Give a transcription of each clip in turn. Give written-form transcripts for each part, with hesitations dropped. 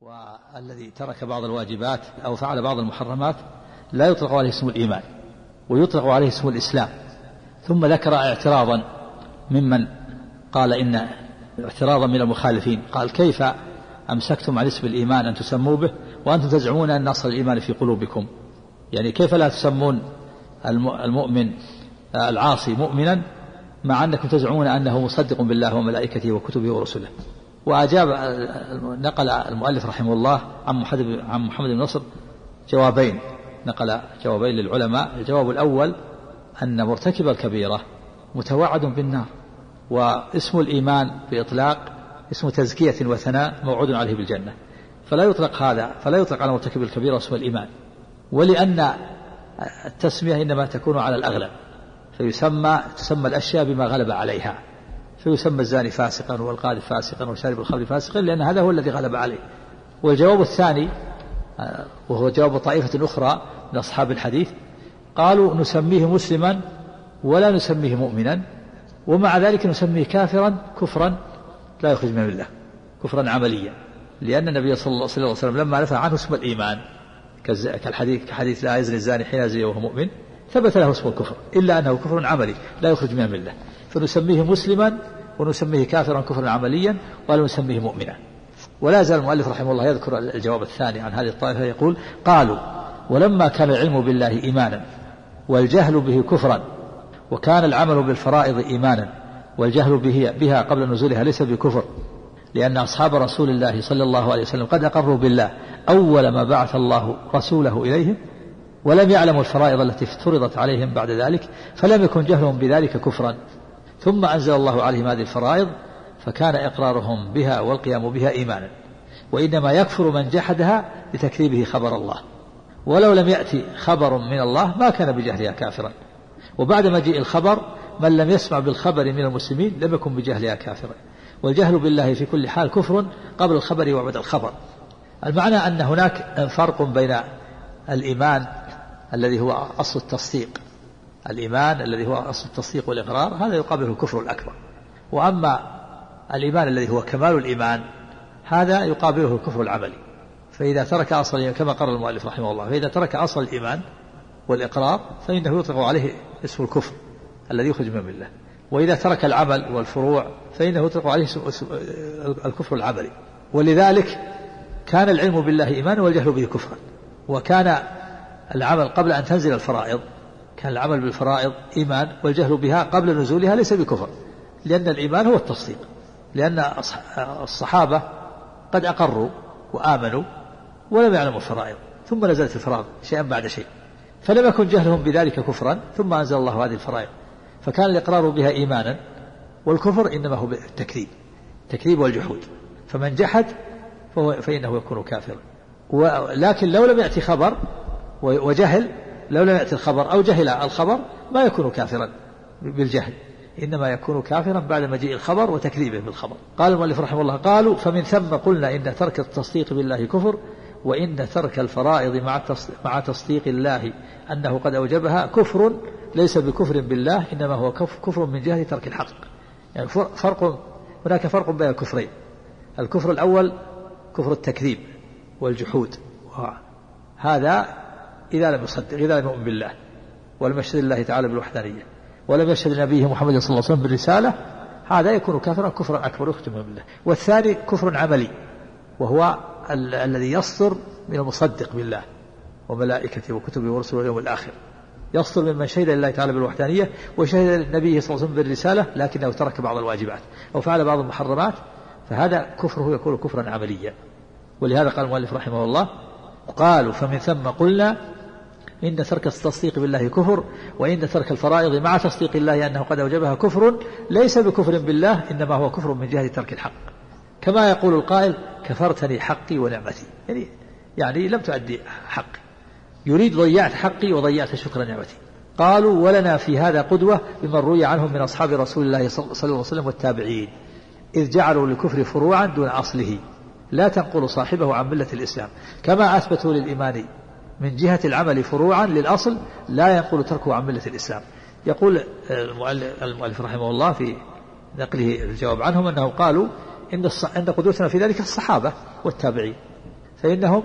والذي ترك بعض الواجبات أو فعل بعض المحرمات لا يطلق عليه اسم الإيمان ويطلق عليه اسم الإسلام. ثم ذكر اعتراضا ممن قال إن اعتراضا من المخالفين، قال: كيف أمسكتم عن اسم الإيمان أن تسموا به وأنتم تزعمون أن أصل الإيمان في قلوبكم؟ يعني كيف لا تسمون المؤمن العاصي مؤمنا مع أنكم تزعمون أنه مصدق بالله وملائكته وكتبه ورسله؟ وأجاب نقل المؤلف رحمه الله عن محمد بن نصر جوابين، نقل جوابين للعلماء. الجواب الأول أن مرتكب الكبيرة متوعد بالنار، واسم الإيمان بإطلاق اسم تزكية وثناء موعود عليه بالجنة، فلا يطلق على مرتكب الكبيرة اسم الإيمان. ولأن التسمية إنما تكون على الأغلب، تسمى الأشياء بما غلب عليها، فيسمى الزاني فاسقا والقاذف فاسقا وشارب الخمر فاسقا، لأن هذا هو الذي غلب عليه. والجواب الثاني وهو جواب طائفة أخرى من أصحاب الحديث، قالوا: نسميه مسلما ولا نسميه مؤمنا، ومع ذلك نسميه كافرا كفرا لا يخرج من الله، كفرا عمليا، لأن النبي صلى الله عليه وسلم لما نفى عنه اسم الإيمان كحديث لا يزني الزاني حين يزني وهو مؤمن ثبت له اسم الكفر، إلا أنه كفر عملي لا يخرج من الله، فنسميه مسلما ونسميه كافرا كفرا عمليا ولا نسميه مؤمنا. ولا زال المؤلف رحمه الله يذكر الجواب الثاني عن هذه الطائفة، يقول: قالوا: ولما كان العلم بالله إيمانا والجهل به كفرا، وكان العمل بالفرائض إيمانا والجهل بها قبل نزولها ليس بكفر، لأن أصحاب رسول الله صلى الله عليه وسلم قد أقروا بالله أول ما بعث الله رسوله إليهم، ولم يعلموا الفرائض التي افترضت عليهم بعد ذلك، فلم يكن جهلهم بذلك كفرا، ثم أنزل الله عليهم هذه الفرائض فكان إقرارهم بها والقيام بها إيمانا، وإنما يكفر من جحدها لتكذيبه خبر الله، ولو لم يأتي خبر من الله ما كان بجهلها كافرا، وبعد مجيء الخبر من لم يسمع بالخبر من المسلمين لم يكن بجهلها كافرا، والجهل بالله في كل حال كفر قبل الخبر وبعد الخبر. المعنى أن هناك فرق بين الإيمان الذي هو أصل التصديق، الإيمان الذي هو أصل التصديق والإقرار، هذا يقابله الكفر الأكبر، وأما الإيمان الذي هو كمال الإيمان هذا يقابله الكفر العملي. فإذا ترك أصل الإيمان كما قال المؤلف رحمه الله، فإذا ترك أصل الإيمان والإقرار فإنه يطلق عليه اسم الكفر الذي يخرج من الله، وإذا ترك العمل والفروع فإنه يطلق عليه اسم الكفر العملي. ولذلك كان العلم بالله إيمانا والجهل به كفرا، وكان العمل قبل أن تنزل الفرائض، كان العمل بالفرائض إيمان والجهل بها قبل نزولها ليس بكفر، لأن الإيمان هو التصديق، لأن الصحابة قد أقروا وآمنوا ولم يعلموا الفرائض، ثم نزلت الفرائض شيئا بعد شيء، فلم يكن جهلهم بذلك كفرا، ثم أنزل الله هذه الفرائض، فكان الإقرار بها إيمانا، والكفر إنما هو التكذيب والجحود، فمن جحد فإنه يكون كافرا. ولكن لو لم يأتي خبر وجهل، لو لم يأتي الخبر أو جهل الخبر ما يكون كافرا بالجهل، إنما يكون كافرا بعد مجيء الخبر وتكذيبه بالخبر. قال المؤلف رحمه الله: قالوا: فمن ثم قلنا إن ترك التصديق بالله كفر، وإن ترك الفرائض مع تصديق الله أنه قد أوجبها كفر ليس بكفر بالله، إنما هو كفر من جهة ترك الحق. يعني هناك فرق بين الكفرين. الكفر الأول كفر التكذيب والجحود، هذا إذا لم يصدق، إذا لم يؤمن بالله ولم يشهد الله تعالى بالوحدانية ولم يشهد نبيه محمد صلى الله عليه وسلم بالرسالة، هذا يكون كافرا كفرا أكبر يخرج من الله. والثاني كفر عملي، وهو الذي يصدر من المصدق بالله وملائكته وكتبه ورسله واليوم الآخر، يصدر ممن شهد لله تعالى بالوحدانية وشهد النبي صلى الله عليه وسلم بالرسالة لكنه ترك بعض الواجبات أو فعل بعض المحرمات، فهذا كفره يكون كفرا عمليا. ولهذا قال المؤلف رحمه الله: قالوا: فمن ثم قلنا إن ترك التصديق بالله كفر، وإن ترك الفرائض مع تصديق الله أنه قد أوجبها كفر ليس بكفر بالله، إنما هو كفر من جهة ترك الحق، كما يقول القائل: كفرتني حقي ونعمتي، يعني لم تؤدي حقي، يريد ضيعت حقي وضيعت شكر نعمتي. قالوا: ولنا في هذا قدوة بمن روي عنهم من أصحاب رسول الله صلى الله عليه وسلم والتابعين، إذ جعلوا للكفر فروعا دون أصله لا تنقل صاحبه عن ملة الإسلام، كما أثبتوا للإيمان من جهة العمل فروعا للأصل لا ينقل تركه عن ملة الإسلام. يقول المؤلف رحمه الله في نقله الجواب عنهم أنه قالوا إن قدوتنا في ذلك الصحابة والتابعين، فإنهم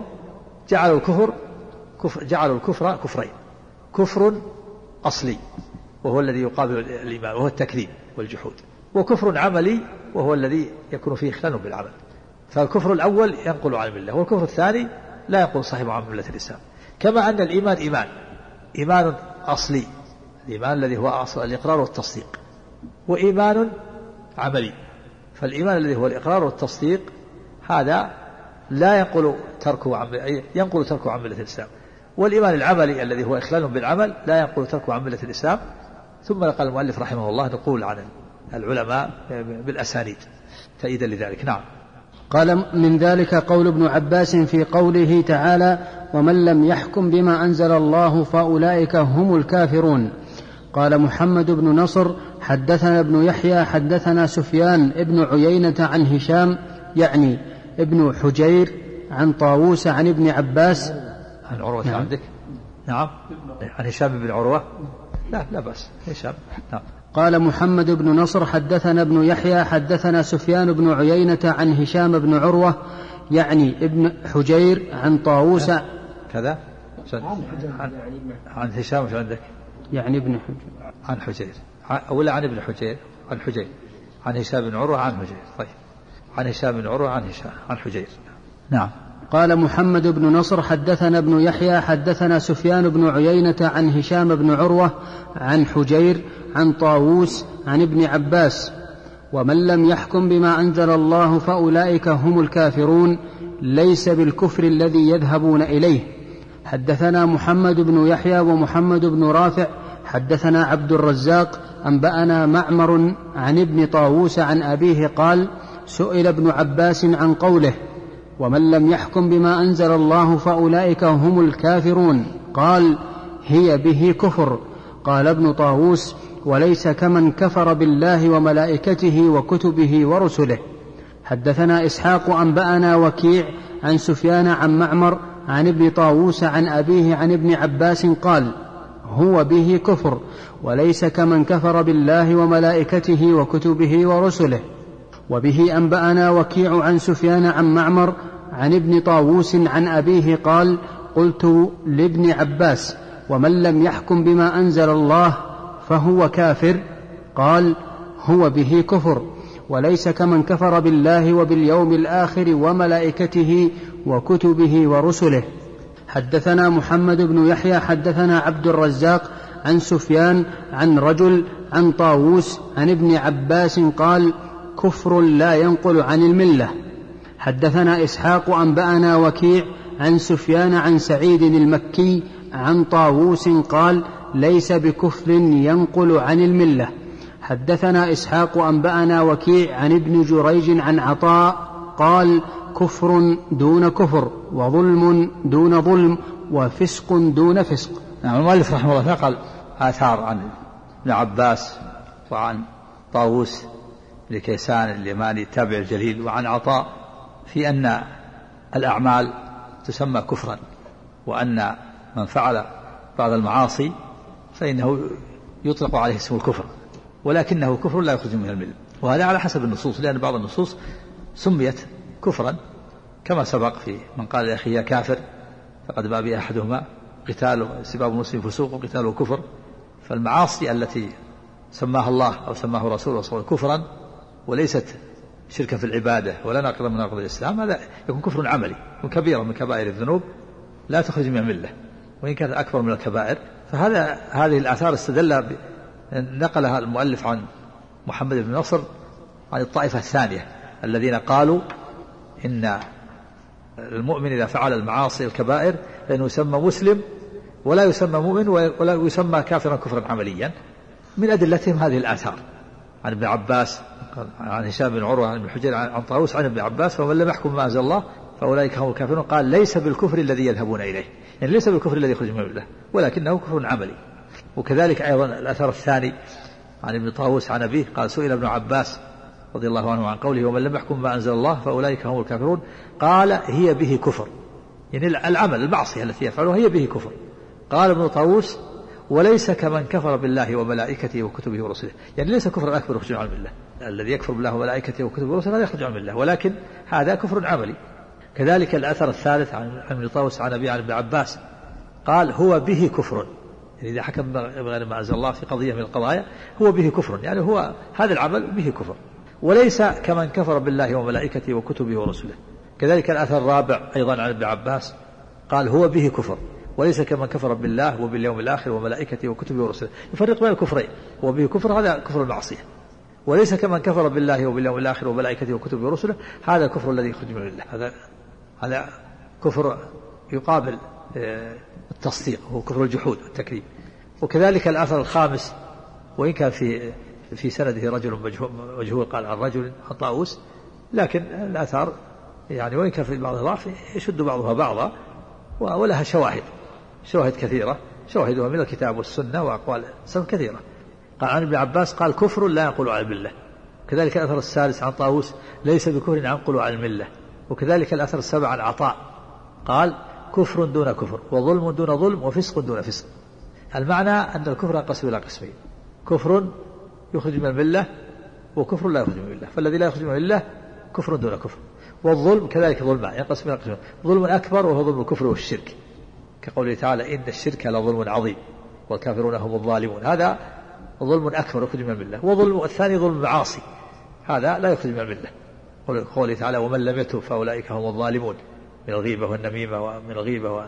جعلوا الكفر كفرين: كفر أصلي وهو الذي يقابل الإيمان وهو التكذيب والجحود، وكفر عملي وهو الذي يكون فيه خلل بالعمل. فالكفر الأول ينقل عن الملة، والكفر الثاني لا ينقل صاحبه عن ملة الإسلام. كما أن الإيمان إيمان أصلي، الإيمان الذي هو أصل الإقرار والتصديق، وإيمان عملي. فالإيمان الذي هو الإقرار والتصديق هذا لا ينقل تركه عن ملة الإسلام، والإيمان العملي الذي هو إخلال بالعمل لا ينقل تركه عن ملة الإسلام. ثم قال المؤلف رحمه الله نقول عن العلماء بالأسانيد تأييدا لذلك. نعم. قال: من ذلك قول ابن عباس في قوله تعالى: ومن لم يحكم بما أنزل الله فأولئك هم الكافرون. قال محمد بن نصر: حدثنا ابن يحيى حدثنا سفيان ابن عيينة عن هشام يعني ابن حجير عن طاووس عن ابن عباس عن عروة. نعم. عندك؟ نعم. عن هشام بن عروة. لا بس هشام. نعم. قال محمد بن نصر: حدثنا ابن يحيى حدثنا سفيان بن عيينة عن هشام بن عروة يعني ابن حجير عن طاووس كذا عن هشام. شو عندك؟ يعني ابن حجير عن حجير ولا عن ابن حجير؟ عن حجير عن هشام بن عروة عن حجير. طيب، عن هشام بن عروة عن هشام عن حجير. نعم. قال محمد بن نصر: حدثنا ابن يحيى حدثنا سفيان بن عيينة عن هشام بن عروة عن حجير عن طاووس عن ابن عباس: ومن لم يحكم بما أنزل الله فأولئك هم الكافرون، ليس بالكفر الذي يذهبون إليه. حدثنا محمد بن يحيى ومحمد بن رافع حدثنا عبد الرزاق أنبأنا معمر عن ابن طاووس عن أبيه قال: سئل ابن عباس عن قوله: ومن لم يحكم بما أنزل الله فأولئك هم الكافرون، قال: هي به كفر. قال ابن طاووس: وليس كمن كفر بالله وملائكته وكتبه ورسله. حدثنا إسحاق أنبأنا وكيع عن سفيان عن معمر عن ابن طاووس عن أبيه عن ابن عباس قال: هو به كفر، وليس كمن كفر بالله وملائكته وكتبه ورسله. وبه أنبأنا وكيع عن سفيان عن معمر عن ابن طاووس عن أبيه قال: قلت لابن عباس: ومن لم يحكم بما أنزل الله فهو كافر؟ قال: هو به كفر، وليس كمن كفر بالله وباليوم الآخر وملائكته وكتبه ورسله. حدثنا محمد بن يحيى حدثنا عبد الرزاق عن سفيان عن رجل عن طاووس عن ابن عباس قال: كفر لا ينقل عن الملة. حدثنا إسحاق أنبأنا وكيع عن سفيان عن سعيد المكي عن طاووس قال: ليس بكفر ينقل عن الملة. حدثنا إسحاق أنبأنا وكيع عن ابن جريج عن عطاء قال: كفر دون كفر، وظلم دون ظلم، وفسق دون فسق. نعم. المؤلف رحمه الله نقل آثار عن ابن عباس وعن طاووس لكيسان اليماني التابع الجليل وعن عطاء في أن الأعمال تسمى كفرا، وأن من فعل بعض المعاصي فإنه يطلق عليه اسم الكفر، ولكنه كفر لا يخرج من الملة. وهذا على حسب النصوص، لأن بعض النصوص سميت كفرا كما سبق في من قال لأخيه كافر فقد باء به أحدهما، قتاله سباب المسلم فسوق وقتاله كفر. فالمعاصي التي سماها الله أو سماه رسوله صلى الله عليه وسلم كفرا وليست شركا في العبادة ولا ناقضا من نواقض الإسلام، هذا يكون كفر عملي وكبيرة من كبائر الذنوب لا تخرج من الملة وإن كانت أكبر من الكبائر. هذه الآثار نقلها المؤلف عن محمد بن نصر عن الطائفة الثانية الذين قالوا إن المؤمن إذا فعل المعاصي الكبائر لأنه يسمى مسلم ولا يسمى مؤمن ولا يسمى كافرا كفرا عمليا. من أدلتهم هذه الآثار عن ابن عباس عن هشام بن عروة عن ابن حجير عن طاووس عن ابن عباس: ومن لم يحكم ما أنزل الله فأولئك هم الكافرون. قال: ليس بالكفر الذي يذهبون إليه، يعني ليس بالكفر الذي يخرج من الملة ولكنه كفر عملي. وكذلك أيضا الأثر الثاني عن ابن طاووس عن أبيه قال: سئل ابن عباس رضي الله عنه عن قوله: ومن لم يحكم ما أنزل الله فأولئك هم الكافرون، قال: هي به كفر، يعني العمل المعصية التي يفعلها هي به كفر. قال ابن طاووس: وليس كمن كفر بالله وملائكته وكتبه ورسله، يعني ليس كفر أكبر يخرج عن الملة. الذي يكفر بالله وملائكته وكتبه ورسله هذا يخرج عن الملة، ولكن هذا كفر عملي. كذلك الأثر الثالث عن ابن طاووس عن أبي عن ابن عباس قال هو به كفر، يعني إذا حكم بغير ما أنزل الله في قضية من القضايا هو به كفر، يعني هو هذا العمل به كفر، وليس كمن كفر بالله وملائكته وكتبه ورسله. كذلك الأثر الرابع أيضا عن ابن عباس قال هو به كفر، وليس كمن كفر بالله وباليوم الآخر وملائكته وكتبه ورسله. يفرق بين الكفرين، هو به كفر هذا كفر المعصية، وليس كمن كفر بالله وباليوم الآخر وملائكته وكتبه ورسله هذا الكفر الذي يخرج من الله، هذا كفر يقابل التصديق، هو كفر الجحود والتكذيب. وكذلك الأثر الخامس وإن كان في سنده رجل مجهول قال عن رجل عن طاووس، لكن الأثار يعني وإن كان في بعض ضعف يشد بعضها بعضا ولها شواهد كثيرة، شواهدها من الكتاب والسنة وأقوال سلف كثيرة. قال عن ابن عباس قال كفر لا ينقل عن الملة. كذلك الأثر السادس عن طاووس ليس بكفر ينقل عن الملة. وكذلك الأثر السابع عن عطاء قال كفر دون كفر وظلم دون ظلم وفسق دون فسق. المعنى أن الكفر ينقسم إلى قسمين: كفر يخرج من الملة وكفر لا يخرج من الملة. فالذي لا يخرج من الملة كفر دون كفر، والظلم كذلك ظلمان ينقسم إلى قسمين: ظلم أكبر وهو ظلم الكفر والشرك، كقوله تعالى إن الشرك لظلم عظيم والكافرون هم الظالمون، هذا ظلم أكبر يخرج من الملة. وظلم الثاني ظلم المعاصي، هذا لا يخرج من الملة، قوله تعالى ومن لم يتب فأولئك هم الظالمون، من الغيبة والنميمة ومن الغيبة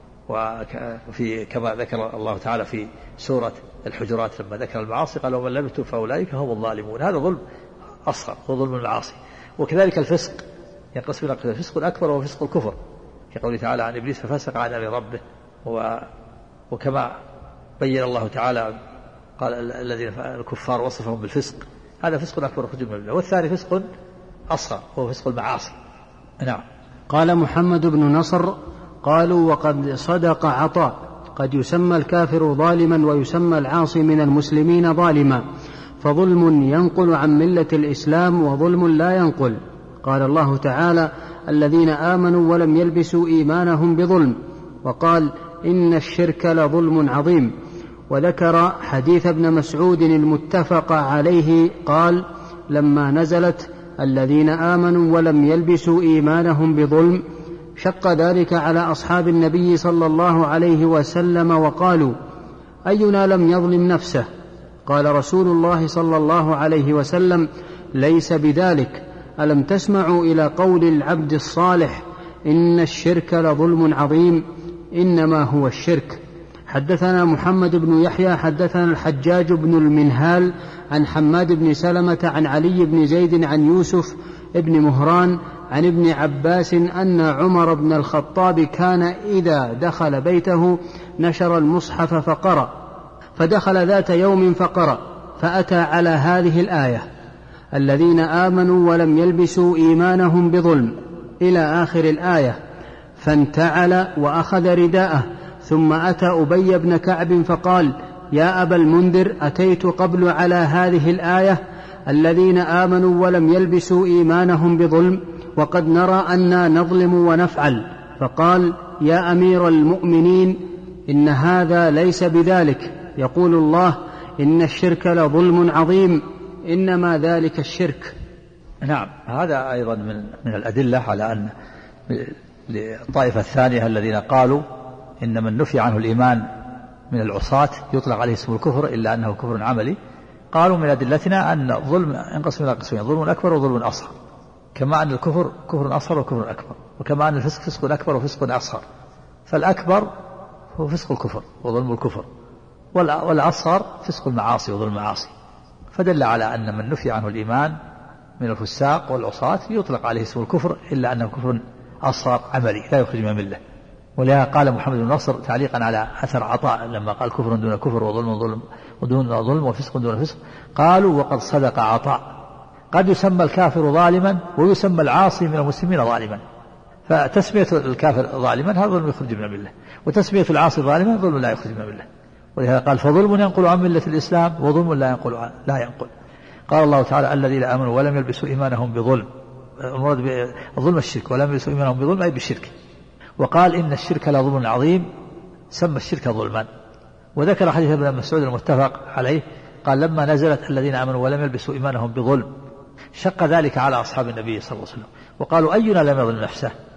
وفي كما ذكر الله تعالى في سورة الحجرات لما ذكر المعاصي قال ومن لم يتب فأولئك هم الظالمون، هذا ظلم أصغر هو ظلم المعاصي. وكذلك الفسق ينقسم إلى قسمين: فسق أكبر وفسق الكفر، كقوله تعالى عن إبليس ففسق عن أمر ربه، وكما بين الله تعالى قال الذين الكفار وصفهم بالفسق، هذا فسق أكبر يخرج من الملة. والثاني فسق أصغر هو فسق المعاصي. نعم. قال محمد بن نصر: قالوا وقد صدق عطاء، قد يسمى الكافر ظالما ويسمى العاصي من المسلمين ظالما، فظلم ينقل عن ملة الإسلام وظلم لا ينقل. قال الله تعالى: الذين آمنوا ولم يلبسوا إيمانهم بظلم، وقال: إن الشرك لظلم عظيم. وذكر حديث ابن مسعود المتفق عليه قال: لما نزلت الذين آمنوا ولم يلبسوا إيمانهم بظلم شق ذلك على أصحاب النبي صلى الله عليه وسلم وقالوا: أينا لم يظلم نفسه؟ قال رسول الله صلى الله عليه وسلم: ليس بذلك، ألم تسمعوا إلى قول العبد الصالح: إن الشرك لظلم عظيم، إنما هو الشرك. حدثنا محمد بن يحيى حدثنا الحجاج بن المنهال عن حماد بن سلمة عن علي بن زيد عن يوسف بن مهران عن ابن عباس أن عمر بن الخطاب كان إذا دخل بيته نشر المصحف فقرأ، فدخل ذات يوم فقرأ، فأتى على هذه الآية: الذين آمنوا ولم يلبسوا إيمانهم بظلم إلى آخر الآية، فانتعل وأخذ رداءه، ثم أتى أبي بن كعب فقال: يا أبا المنذر، أتيت قبل على هذه الآية: الذين آمنوا ولم يلبسوا إيمانهم بظلم، وقد نرى أننا نظلم ونفعل. فقال: يا أمير المؤمنين، إن هذا ليس بذلك، يقول الله: إن الشرك لظلم عظيم، إنما ذلك الشرك. نعم. هذا أيضا من الأدلة على أن الطائفة الثانية الذين قالوا إن من نفي عنه الإيمان من العصاة يطلق عليه اسم الكفر إلا أنه كفر عملي، قالوا من أدلتنا أن الظلم ينقسم إلى قسمين: ظلم أكبر وظلم أصغر، كما أن الكفر كفر أصغر وكفر أكبر، وكما أن الفسق فسق أكبر وفسق أصغر. فالأكبر هو فسق الكفر وظلم الكفر، والأصغر فسق المعاصي وظلم المعاصي. فدل على أن من نفي عنه الإيمان من الفساق والعصاة يطلق عليه اسم الكفر إلا أنه كفر أصغر عملي لا يخرج من الملة. ولهذا قال محمد بن نصر تعليقا على أثر عطاء لما قال كفر دون كفر وظلم ودون ظلم وفسق دون فسق: قالوا وقد صدق عطاء، قد يسمى الكافر ظالما ويسمى العاصي من المسلمين ظالما. فتسمية الكافر ظالما هذا ظلم يخرج من الملة، وتسمية العاصي ظالما ظلم لا يخرج من الملة. ولهذا قال: فظلم ينقل عن ملة الإسلام وظلم لا ينقل. قال الله تعالى: الذين آمنوا ولم يلبسوا إيمانهم بظلم، المراد بظلم الشرك، ولم يلبسوا إيمانهم بظلم أي بالشرك. وقال: إن الشرك لظلم عظيم، سمى الشرك ظلما. وذكر حديث ابن مسعود المتفق عليه قال: لما نزلت الذين آمنوا ولم يلبسوا إيمانهم بظلم شق ذلك على أصحاب النبي صلى الله عليه وسلم، وقالوا: أينا لم يظلم نفسه؟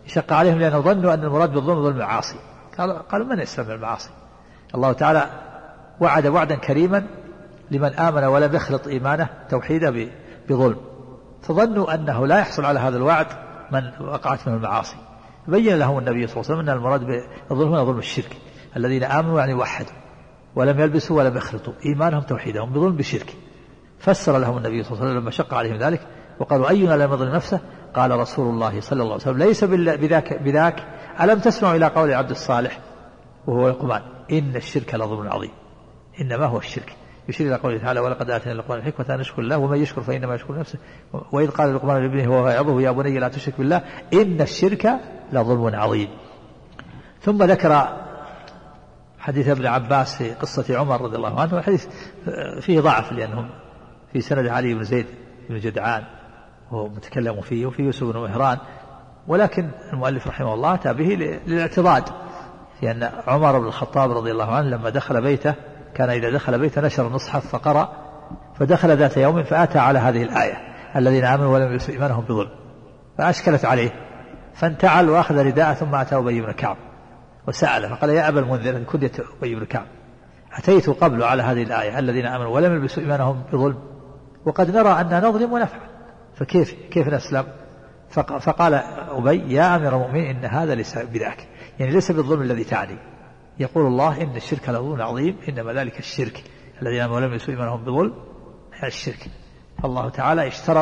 شق عليهم لأنه ظنوا أن المراد بالظلم ظلم المعاصي. قالوا من يسلم من المعاصي؟ الله تعالى وعد وعدا كريما لمن آمن ولم يخلط إيمانه توحيده بظلم، فظنوا أنه لا يحصل على هذا الوعد من وقعت منه المعاصي. بين لهم النبي صلى الله عليه وسلم أن المراد بالظلم هو ظلم الشرك، الذين آمنوا يعني وحدوا ولم يلبسوا ولم يخلطوا إيمانهم توحيدهم بظلم بشرك. فسر لهم النبي صلى الله عليه وسلم لما شق عليهم ذلك وقالوا أينا لم يظلم نفسه؟ قال رسول الله صلى الله عليه وسلم ليس بذاك ألم تسمعوا إلى قول عبد الصالح وهو لقمان إن الشرك لظلم عظيم. إنما هو الشرك، يشير إلى قوله تعالى ولقد آتينا لقمان الحكمة أن يشكر الله ومن يشكر فإنما يشكر نفسه. وإذ قال لقمان لابنه وهو يعظه يا بني لا تشرك بالله إن الشرك لظلم عظيم. ثم ذكر حديث ابن عباس في قصة عمر رضي الله عنه، الحديث فيه ضعف لأنهم في سند علي بن زيد بن جدعان وهو متكلم فيه، وفي يوسف بن مهران، ولكن المؤلف رحمه الله أتى به للاعتضاد، لأن عمر بن الخطاب رضي الله عنه لما دخل بيته كان إذا دخل بيته نشر المصحف فقرأ، فدخل ذات يوم فأتى على هذه الآية الذين آمنوا ولم يلبسوا إيمانهم بظلم، فأشكلت عليه فانتعل وأخذ رداءه ثم أتى أبي بن كعب وسأله فقال يا أبا المنذر كنت أبي بن كعب أتيت قبل على هذه الآية الذين آمنوا ولم يلبسوا إيمانهم بظلم وقد نرى أننا نظلم ونفعل فكيف نسلم؟ فقال أبي يا أمير المؤمنين إن هذا ليس بذاك، يعني ليس بالظلم الذي تعني. يقول الله إن الشرك لظلم عظيم إنما ذلك الشرك الذين آمنوا ولم يلبسوا إيمانهم بظلم الشرك. الله تعالى اشترط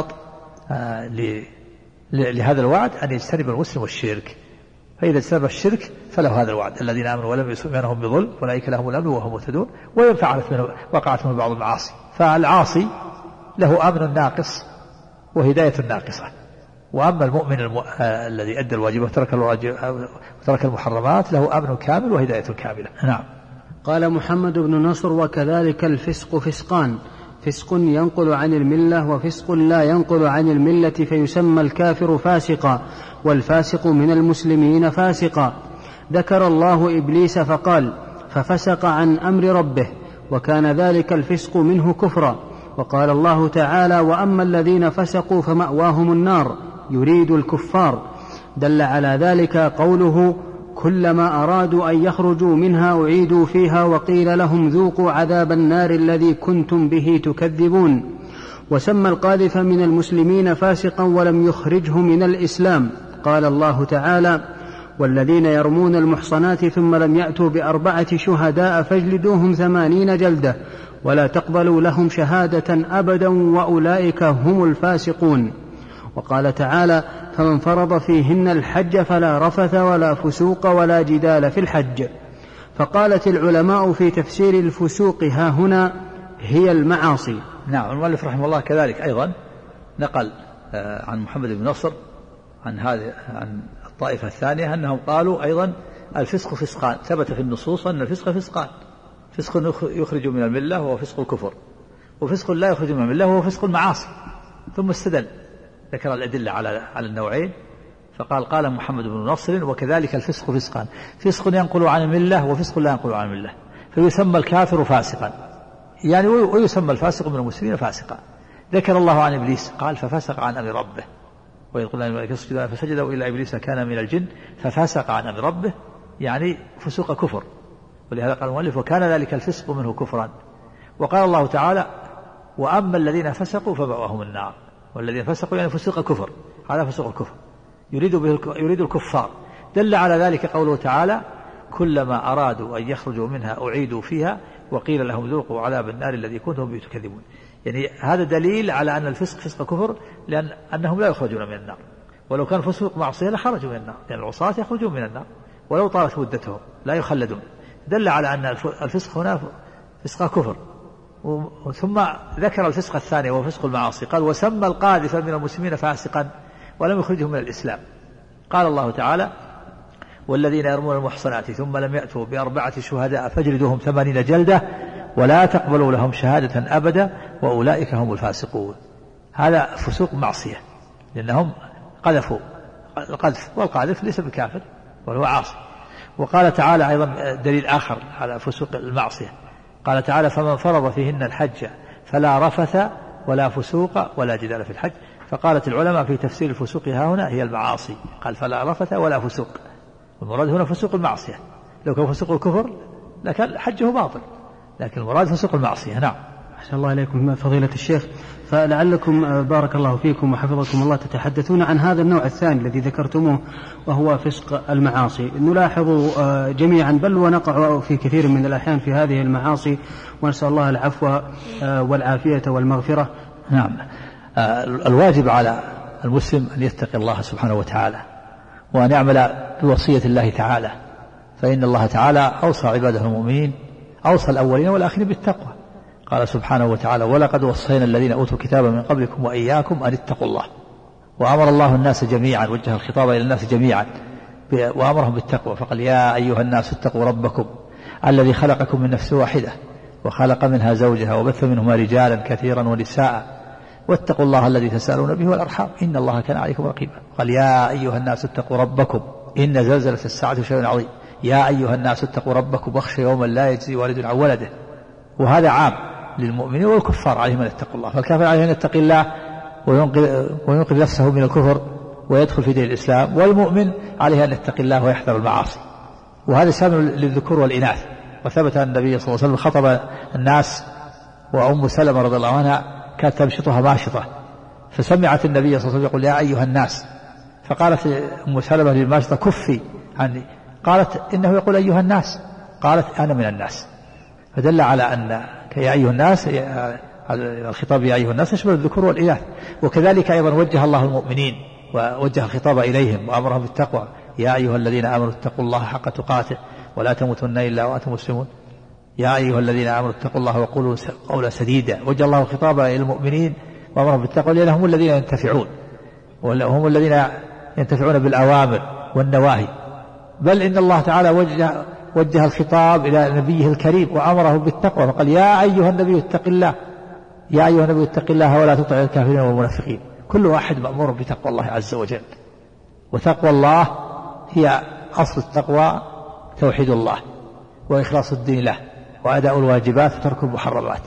لهذا الوعد أن يجتنب المسلم الشرك، فإذا اجتنب الشرك فله هذا الوعد الذين آمنوا ولم يلبسوا إيمانهم بظلم أولئك لهم الأمن وهم مهتدون. وإن وقعت منه بعض المعاصي فالعاصي له أمن ناقص وهداية ناقصة، وأما المؤمن الذي أدى الواجب وترك المحرمات له أمن كامل وهداية كاملة. نعم. قال محمد بن نصر وكذلك الفسق فسقان، فسق ينقل عن الملة وفسق لا ينقل عن الملة فيسمى الكافر فاسقا والفاسق من المسلمين فاسقا. ذكر الله إبليس فقال ففسق عن أمر ربه وكان ذلك الفسق منه كفرا. وقال الله تعالى وأما الذين فسقوا فمأواهم النار يريد الكفار. دل على ذلك قوله كلما أرادوا أن يخرجوا منها أعيدوا فيها وقيل لهم ذوقوا عذاب النار الذي كنتم به تكذبون. وسمى القاذف من المسلمين فاسقا ولم يخرجه من الإسلام. قال الله تعالى والذين يرمون المحصنات ثم لم يأتوا بأربعة شهداء فاجلدوهم 80 جلدة ولا تقبلوا لهم شهادة أبدا وأولئك هم الفاسقون. وقال تعالى فمن فرض فيهن الحج فلا رفث ولا فسوق ولا جدال في الحج. فقالت العلماء في تفسير الفسوق ها هنا هي المعاصي. نعم. المؤلف رحمه الله كذلك أيضا نقل عن محمد بن نصر عن الطائفة الثانية أنهم قالوا أيضا الفسق فسقان، ثبت في النصوص أن الفسق فسقان، فسق يخرج من الملة وهو فسق الكفر، وفسق لا يخرج من الملة وهو فسق المعاصي. ثم استدل ذكر الأدلة على النوعين فقال محمد بن نصر وكذلك الفسق فسقان، فسق ينقل عن الملة وفسق لا ينقل عن الملة فيسمى الكافر فاسقا، يعني ويسمى الفاسق من المسلمين فاسقا. ذكر الله عن إبليس قال ففسق عن أمر ربه وإذ قلنا للملائكة اسجدوا فسجدوا إلا إبليس كان من الجن ففسق عن أمر ربه، يعني فسوق كفر. ولهذا قال المؤلف وكان ذلك الفسق منه كفرا. وقال الله تعالى وأما الذين فسقوا فمأواهم النار، والذين فسقوا يعني فسوق كفر، هذا فسوق الكفر يريد الكفار. دل على ذلك قوله تعالى كلما أرادوا أن يخرجوا منها أعيدوا فيها وقيل لهم ذوقوا عذاب النار الذي كنتم به تكذبون. يعني هذا دليل على أن الفسق فسق كفر لأن أنهم لا يخرجون من النار، ولو كان فسوق معصية لخرجوا من النار، لأن العصاة يخرجون من النار ولو طالت مدتهم لا يخلدون. دل على أن الفسق هنا فسق كفر. ثم ذكر الفسق الثاني وهو فسق المعاصي، قال وسمى القاذف من المسلمين فاسقا ولم يخرجهم من الإسلام. قال الله تعالى والذين يرمون المحصنات ثم لم يأتوا بأربعة شهداء فاجلدوهم 80 جلدة ولا تقبلوا لهم شهادة أبدا وأولئك هم الفاسقون. هذا فسوق معصية لأنهم قذفوا القذف، والقاذف ليس بكافر وهو عاصي. وقال تعالى أيضا دليل آخر على فسوق المعصية، قال تعالى فمن فرض فيهن الحج فلا رفث ولا فسوق ولا جدال في الحج. فقالت العلماء في تفسير الفسوق ها هنا هي المعاصي، قال فلا رفث ولا فسوق، والمراد هنا فسوق المعصية، لو كان فسوق الكفر لكان حجه باطل، لكن المراد فسوق المعصية. نعم. أحسن الله إليكم فضيلة الشيخ. فلعلكم بارك الله فيكم وحفظكم الله تتحدثون عن هذا النوع الثاني الذي ذكرتموه وهو فسق المعاصي. نلاحظ جميعا بل ونقع في كثير من الأحيان في هذه المعاصي، ونسأل الله العفو والعافية والمغفرة. نعم. الواجب على المسلم أن يتقي الله سبحانه وتعالى وأن يعمل بوصية الله تعالى، فإن الله تعالى أوصى عباده المؤمنين، أوصى الأولين والآخرين بالتقوى. قال سبحانه وتعالى ولقد وصينا الذين أوتوا الكتاب من قبلكم وإياكم أن اتقوا الله. وأمر الله الناس جميعا، وجه الخطاب إلى الناس جميعا وأمرهم بالتقوى، فقال يا أيها الناس اتقوا ربكم الذي خلقكم من نفس واحدة وخلق منها زوجها وبث منهما رجالا كثيرا ونساء واتقوا الله الذي تسألون به والأرحام إن الله كان عليكم رقيبا. قال يا أيها الناس اتقوا ربكم إن زلزلة الساعة شيء عظيم. يا أيها الناس اتقوا ربكم واخشوا يوما لا يجزي والد عن ولده. وهذا عام للمؤمنين والكفار عليهم أن يتقوا الله، فالكافر عليه أن يتقي الله وينقذ نفسه من الكفر ويدخل في دين الإسلام، والمؤمن عليه أن يتقي الله ويحذر المعاصي. وهذا شامل للذكور والإناث. وثبت أن النبي صلى الله عليه وسلم خطب الناس وأم سلمة رضي الله عنها كانت تمشطها ماشطة، فسمعت النبي صلى الله عليه وسلم يقول يا أيها الناس، فقالت أم سلمة للماشطة كفي عني، قالت إنه يقول أيها الناس، قالت أنا من الناس، فدل على أن يا أيها الناس الخطاب يا أيها الناس يشمل الذكور والإناث. وكذلك أيضا وجه الله المؤمنين ووجه الخطاب إليهم وأمرهم بالتقوى يا أيها الذين آمنوا اتقوا الله حق تقاته ولا تموتن إلا وأنتم مسلمون. يا أيها الذين آمنوا اتقوا الله وقولوا قولا سديدا. وجه الله الخطاب إلى المؤمنين وأمرهم بالتقوى لأنهم الذين ينتفعون، وهم الذين ينتفعون بالأوامر والنواهي. بل إن الله تعالى وجه الخطاب إلى نبيه الكريم وأمره بالتقوى، فقال يا أيها النبي اتق الله، يا أيها النبي اتق الله ولا تطع الكافرين والمنافقين. كل واحد مأمور بتقوى الله عز وجل، وتقوى الله هي أصل التقوى توحيد الله وإخلاص الدين له وأداء الواجبات وترك المحرمات.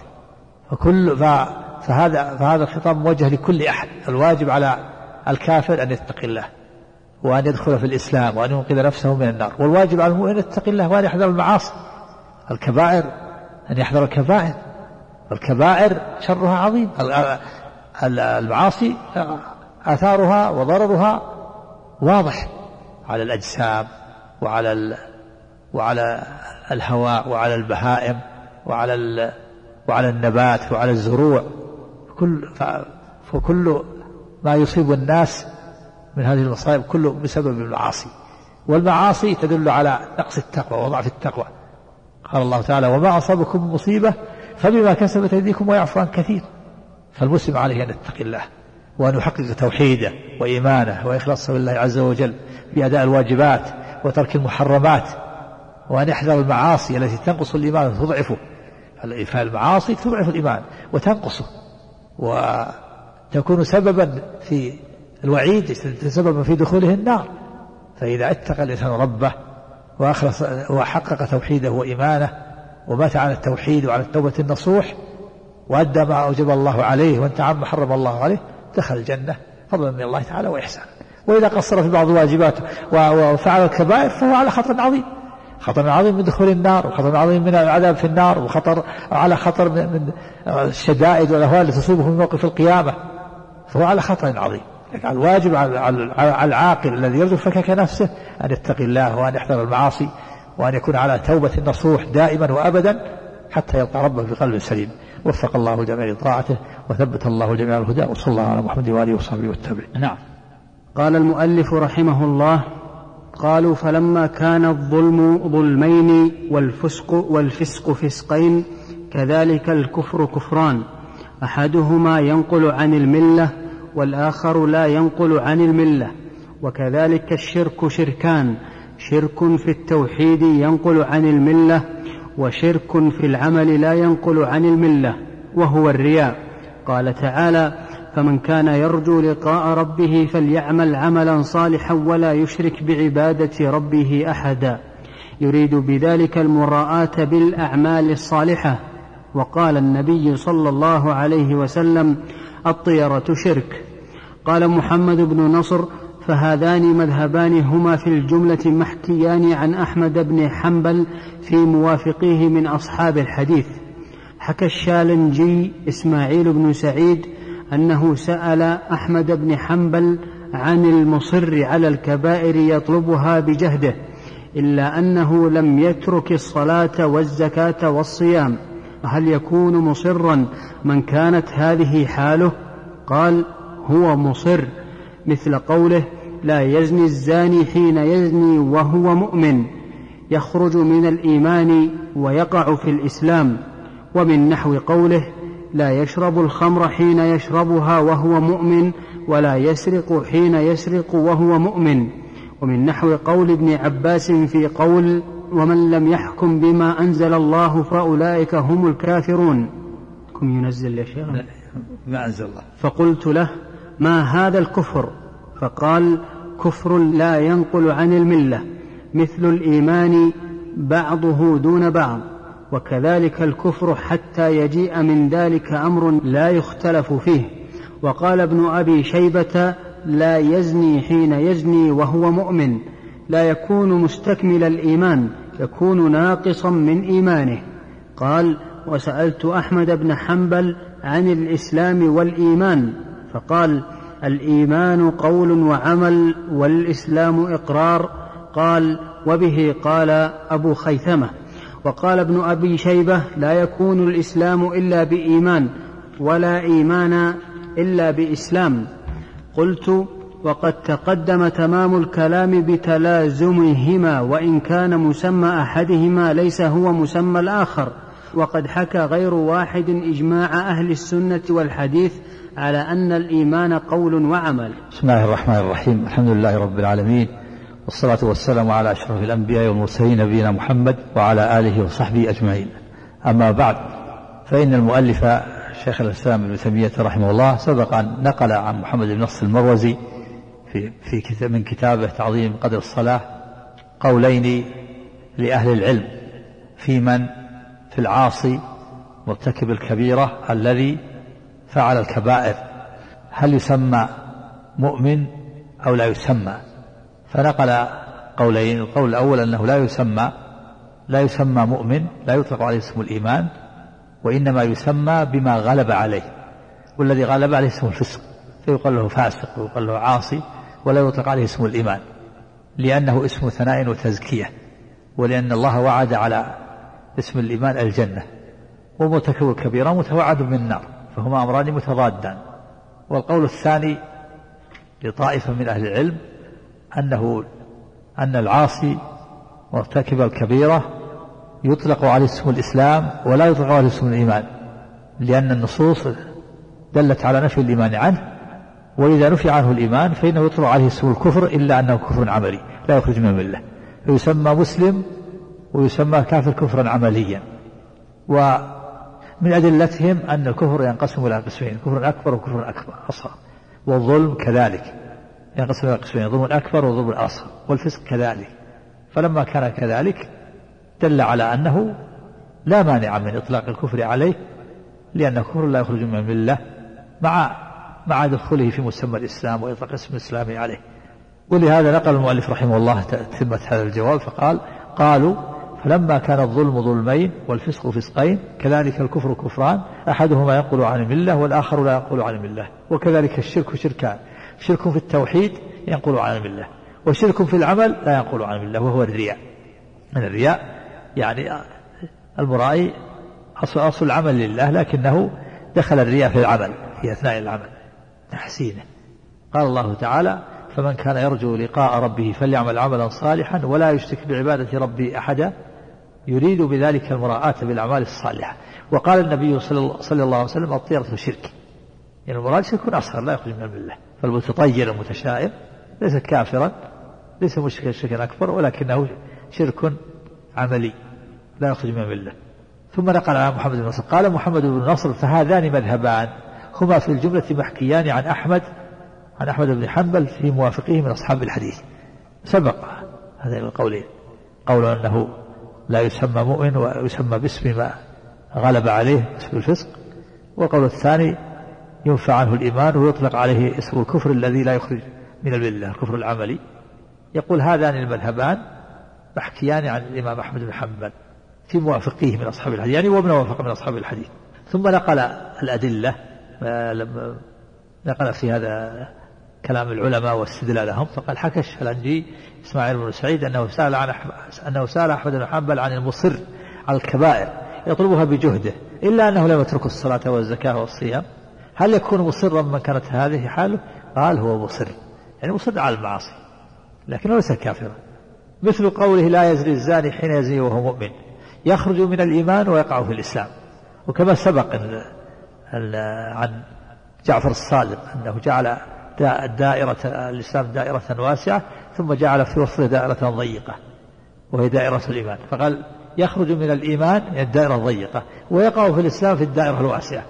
فهذا الخطاب موجه لكل أحد. الواجب على الكافر أن يتقي الله وأن يدخل في الإسلام وأن ينقذ نفسه من النار، والواجب على المؤمن أن يتقي الله وأن يحذر المعاصي الكبائر، أن يحذر الكبائر، والكبائر شرها عظيم. المعاصي آثارها وضررها واضح على الأجسام وعلى الهواء وعلى البهائم وعلى النبات وعلى الزروع، فكل ما يصيب الناس من هذه المصائب كله بسبب المعاصي. والمعاصي تدل على نقص التقوى وضعف التقوى. قال الله تعالى وما أصابكم من مصيبة فبما كسبت أيديكم ويعفو عن كثير. فالمسلم عليه أن يتقي الله وأن يحقق توحيده وإيمانه وإخلاصه بالله عز وجل بأداء الواجبات وترك المحرمات، وأن يحذر المعاصي التي تنقص الإيمان وتضعفه. فالمعاصي تضعف الإيمان وتنقصه وتكون سببا في الوعيد، سببا في دخوله النار. فإذا اتقى الإنسان ربه وأخلص وحقق توحيده وإيمانه ومات على التوحيد وعلى التوبة النصوح وأدى ما أوجب الله عليه وانتهى عما حرم الله عليه دخل الجنة فضلا من الله تعالى وإحسانا. وإذا قصر في بعض واجباته وفعل الكبائر فهو على خطر عظيم، خطر عظيم من دخول النار، وخطر عظيم من العذاب في النار، وخطر على خطر من الشدائد والأهوال التي تصيبه في موقف القيامة، فهو على خطر عظيم. لكن الواجب على العاقل الذي يرجو فكك نفسه أن يتقي الله وأن يحذر المعاصي وأن يكون على توبة نصوح دائما وأبدا حتى يلقى ربه بقلب سليم. وفق الله الجميع لطاعته وثبت الله الجميع الهدى، وصلى الله على محمد وآله وصحبه والتابعين. نعم. قال المؤلف رحمه الله: قالوا فلما كان الظلم ظلمين والفسق فسقين كذلك الكفر كفران، أحدهما ينقل عن الملة والآخر لا ينقل عن الملة، وكذلك الشرك شركان: شرك في التوحيد ينقل عن الملة، وشرك في العمل لا ينقل عن الملة وهو الرياء. قال تعالى: فمن كان يرجو لقاء ربه فليعمل عملا صالحا ولا يشرك بعبادة ربه أحدا، يريد بذلك المراءة بالأعمال الصالحة. وقال النبي صلى الله عليه وسلم: الطيرة شرك. قال محمد بن نصر: فهذان مذهبان هما في الجملة محكيان عن أحمد بن حنبل في موافقيه من أصحاب الحديث. حكى الشالنجي إسماعيل بن سعيد أنه سأل أحمد بن حنبل عن المصر على الكبائر يطلبها بجهده، إلا أنه لم يترك الصلاة والزكاة والصيام، هل يكون مصرا من كانت هذه حاله؟ قال: هو مصر، مثل قوله: لا يزني الزاني حين يزني وهو مؤمن، يخرج من الإيمان ويقع في الإسلام. ومن نحو قوله: لا يشرب الخمر حين يشربها وهو مؤمن، ولا يسرق حين يسرق وهو مؤمن. ومن نحو قول ابن عباس في قول: ومن لم يحكم بما أنزل الله فأولئك هم الكافرون. كم ينزل يا شيخ؟ ما أنزل الله. فقلت له: ما هذا الكفر؟ فقال: كفر لا ينقل عن الملة، مثل الإيمان بعضه دون بعض، وكذلك الكفر حتى يجيء من ذلك أمر لا يختلف فيه. وقال ابن أبي شيبة: لا يزني حين يزني وهو مؤمن، لا يكون مستكمل الإيمان، يكون ناقصا من إيمانه. قال: وسألت أحمد بن حنبل عن الإسلام والإيمان، فقال: الإيمان قول وعمل، والإسلام إقرار. قال: وبه قال أبو خيثمة. وقال ابن أبي شيبة: لا يكون الإسلام إلا بإيمان، ولا إيمان إلا بإسلام. قلت: وقد تقدم تمام الكلام بتلازمهما، وإن كان مسمى أحدهما ليس هو مسمى الآخر، وقد حكى غير واحد إجماع أهل السنة والحديث على أن الإيمان قول وعمل. بسم الله الرحمن الرحيم. الحمد لله رب العالمين، والصلاة والسلام على أشرف الأنبياء والمرسلين نبينا محمد وعلى آله وصحبه أجمعين. أما بعد، فإن المؤلف شيخ الإسلام ابن تيمية رحمه الله سبق أن نقل عن محمد بن نصر المروزي من كتابه تعظيم قدر الصلاة قولين لأهل العلم في من في العاصي مرتكب الكبيرة الذي فعل الكبائر، هل يسمى مؤمن أو لا يسمى؟ فنقل قولين: القول الأول أنه لا يسمى مؤمن، لا يطلق عليه اسم الإيمان، وإنما يسمى بما غلب عليه، والذي غلب عليه اسم الفسق، فيقال له فاسق ويقال له عاصي، ولا يطلق عليه اسم الإيمان، لأنه اسم ثناء وتزكية، ولأن الله وعد على اسم الإيمان الجنة، ومرتكب الكبيرة متوعد من النار، فهما أمران متضادان. والقول الثاني لطائفة من أهل العلم أن العاصي مرتكب الكبيرة يطلق عليه اسم الإسلام ولا يطلق عليه اسم الإيمان، لأن النصوص دلت على نفي الإيمان عنه، وإذا نفي عنه الإيمان فإنه يطلق عليه اسم الكفر، إلا أنه كفر عملي لا يخرج من الملة، فيسمى مسلم ويسمى كافر كفرا عمليا. ومن أدلتهم أن الكفر ينقسم إلى قسمين: كفر أكبر وكفر أصغر، والظلم كذلك ينقسم إلى قسمين: ظلم أكبر وظلم أصغر، والفسق كذلك. فلما كان كذلك دل على أنه لا مانع من إطلاق الكفر عليه، لأن الكفر لا يخرج من الملة مع دخوله في مسمى الإسلام وإطلاق اسم الإسلام عليه. ولهذا نقل المؤلف رحمه الله تتمة هذا الجواب فقال: قالوا: فلما كان الظلم ظلمين والفسق فسقين، كذلك الكفر كفران، أحدهما ينقل عن الملة والآخر لا ينقل عن الملة. وكذلك الشرك شركان: شرك في التوحيد ينقل عن الملة، وشرك في العمل لا ينقل عن الملة، وهو الرياء. من الرياء يعني المرائي أصل العمل لله، لكنه دخل الرياء في العمل في أثناء العمل تحسينه. قال الله تعالى: فمن كان يرجو لقاء ربه فليعمل عملا صالحا ولا يشرك بعبادة ربه أحدا، يريد بذلك المراءة بالأعمال الصالحة. وقال النبي صلى الله عليه وسلم: الطيرة شرك، يعني المراد شرك أصغر لا يخرج من الملة. فالمتطير المتشائم ليس كافرا، ليس مشركا شركا أكبر، ولكنه شرك عملي لا يخرج من الملة. ثم نقل عن محمد بن نصر قال: محمد بن نصر: فهذان مذهبان هما في الجملة محكيان عن أحمد بن حنبل في موافقيه من أصحاب الحديث. سبق هذين القولين: قول أنه لا يسمى مؤمن ويسمى باسم ما غلب عليه اسم الفسق، والقول الثاني ينفى عنه الإيمان ويطلق عليه اسم الكفر الذي لا يخرج من الملة، الكفر العملي. يقول هذان المذهبان محكيان عن الإمام أحمد بن حنبل في موافقيه من أصحاب الحديث، يعني ومن وافق من أصحاب الحديث. ثم نقل الأدلة، نقل في هذا كلام العلماء واستدلالهم، فقال حكى الشلنجي إسماعيل بن سعيد أنه سأل أحمد بن حنبل عن المصر على الكبائر يطلبها بجهده إلا أنه لم يترك الصلاة والزكاة والصيام، هل يكون مصرا من كانت هذه حاله؟ قال هو مصر، يعني مصر على المعاصي لكنه ليس كافرا. مثل قوله لا يزني الزاني حين يزني وهو مؤمن، يخرج من الإيمان ويقع في الإسلام. وكما سبق عن جعفر الصادق أنه جعل دائرة الإسلام دائرة واسعة ثم جعل في وسط دائرة ضيقة وهي دائرة الإيمان، فقال يخرج من الإيمان من الدائرة الضيقة ويقع في الإسلام في الدائرة الواسعة.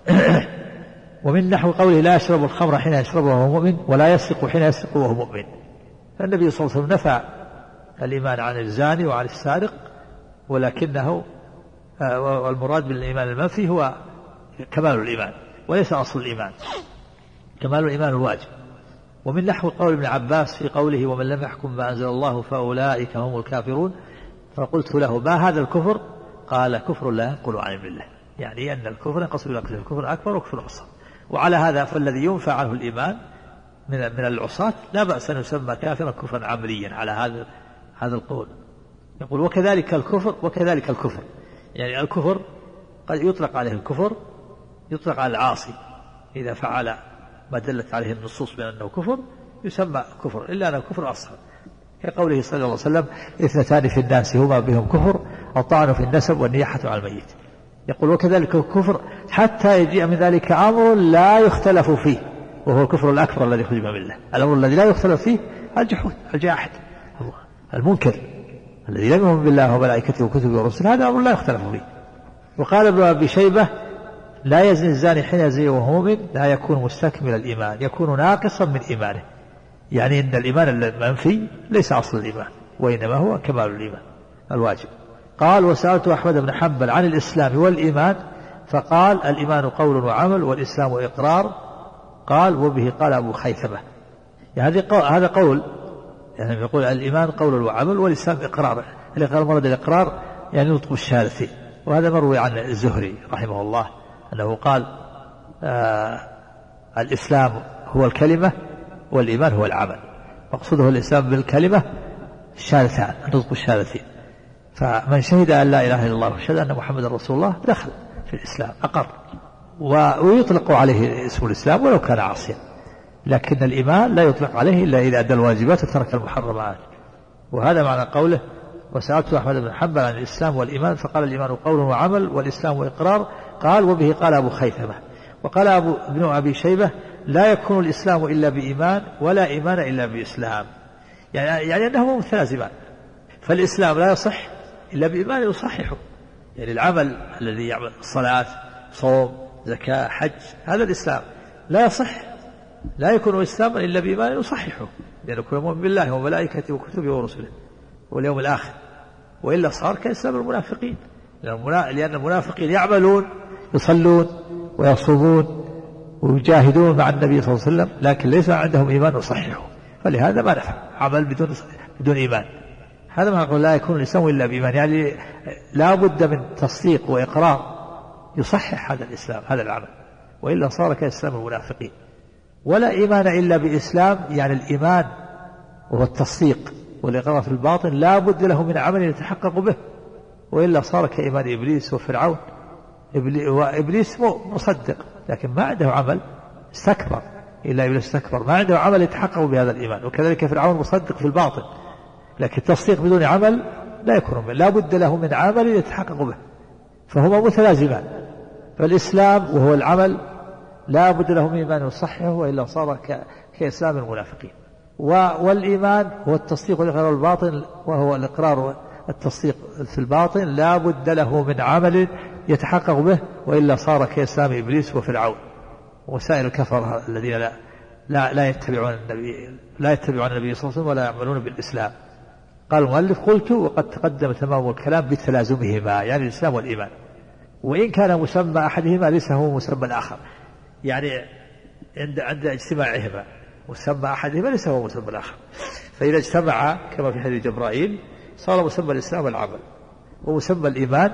ومن نحو قوله لا يشرب الخمر حين يشربه وهو مؤمن ولا يسرق حين يسرق وهو مؤمن، فالنبي صلى الله عليه وسلم نفى الإيمان عن الزاني وعن السارق، ولكنه والمراد بالإيمان المنفي هو كمال الإيمان وليس أصل الإيمان، كمال الإيمان الواجب. ومن نحو قول ابن عباس في قوله ومن لم يحكم ما أنزل الله فأولئك هم الكافرون، فقلت له ما هذا الكفر؟ قال كفر لا ينقل عن الملة، يعني أن الكفر ينقسم إلى قسمين، كفر أكبر وكفر أصغر. وعلى هذا فالذي ينفى عنه الإيمان من العصاة لا بأس أن يسمى كافرا كفرا عمليا على هذا القول. يقول وكذلك الكفر، يعني الكفر قد يطلق عليه الكفر، يطلق على العاصي إذا فعل ما دلت عليه النصوص بأنه كفر يسمى كفر، إلا أنه كفر أصغر، كقوله صلى الله عليه وسلم اثنتان في الناس هما بهم كفر الطعن في النسب والنياحة على الميت. يقول وكذلك الكفر حتى يجيء من ذلك أمر لا يختلف فيه وهو الكفر الأكبر الذي يخرج من الملة. الأمر الذي لا يختلف فيه الجحود الجاحد المنكر الذي لم يؤمن بالله وملائكته وكتبه ورسله، هذا أمر لا يختلف فيه. وقال ابن أبي شيبة لا يزني الزاني حين يزني وهو مؤمن لا يكون مستكمل الإيمان، يكون ناقصا من إيمانه، يعني أن الإيمان المنفي ليس أصل الإيمان وإنما هو كمال الإيمان الواجب. قال وسألت أحمد بن حنبل عن الإسلام والإيمان فقال الإيمان قول وعمل والإسلام إقرار. قال وبه قال أبو خيثمة، يعني هذا قول، يعني يقول الإيمان قول وعمل والإسلام إقرار. الإقرار مراد الإقرار يعني نطق الشهادتين، وهذا مروي عن الزهري رحمه الله أنه قال الإسلام هو الكلمة والإيمان هو العمل، مقصوده الإسلام بالكلمة الشهادتان نطق الشهادتين، فمن شهد أن لا إله إلا الله وشهد أن محمد رسول الله دخل في الإسلام أقر، ويطلق عليه اسم الإسلام ولو كان عاصيا، لكن الإيمان لا يطلق عليه إلا إذا أدى الواجبات وترك المحرمات. وهذا معنى قوله وسألت أحمد بن حنبل عن الإسلام والإيمان فقال الإيمان قول وعمل والإسلام إقرار. قال وبه قال أبو خيثمة. وقال ابن أبي شيبة لا يكون الإسلام إلا بإيمان ولا إيمان إلا بإسلام، يعني أنهما متلازمان، فالإسلام لا يصح إلا بإيمان يصححه، يعني العمل الذي يعمل صلاة صوم زكاة حج هذا الإسلام لا يصح، لا يكون إسلاما إلا بإيمان يصححه، لأنه يكون مؤمن بالله وملائكته وكتبه ورسله واليوم الآخر، وإلا صار كإسلام المنافقين، لأن المنافقين يعملون يصلون ويصومون ويجاهدون مع النبي صلى الله عليه وسلم لكن ليس عندهم إيمان يصححه، فلهذا ما نفع عمل بدون إيمان. هذا ما يقول لا يكون الإسلام إلا بإيمان، يعني لا بد من تصديق وإقرار يصحح هذا الإسلام هذا العمل، وإلا صار كإسلام المنافقين. ولا إيمان إلا بإسلام، يعني الإيمان وهو التصديق والإقرار في الباطن لا بد له من عمل يتحقق به، وإلا صار كإيمان إبليس وفرعون. وإبليس مصدق لكن ما عنده عمل، استكبر، إلا إبليس استكبر ما عنده عمل يتحقق بهذا الإيمان، وكذلك فرعون مصدق في الباطن، لكن التصديق بدون عمل لا يكون، لا بد له من عمل يتحقق به، فهما متلازمان. فالإسلام وهو العمل لا بد له من إيمان يصححه، وإلا صار كإسلام المنافقين. والإيمان هو التصديق والإقرار الباطن، وهو الإقرار والتصديق في الباطن لا بد له من عمل يتحقق به، وإلا صار كإسلام إبليس وفرعون وسائر الكفرة الذين لا يتبعون النبي صلى الله عليه وسلم ولا يعملون بالإسلام. قال المؤلف قلت وقد تقدم تمام الكلام بتلازمهما، يعني الإسلام والإيمان، وإن كان مسمى أحدهما ليس هو مسمى الآخر، يعني عند اجتماعهما مسمى أحدهما ليس هو مسمى الآخر، فإذا اجتمع كما في حديث جبرائيل صار مسمى الإسلام العمل، ومسمى الإيمان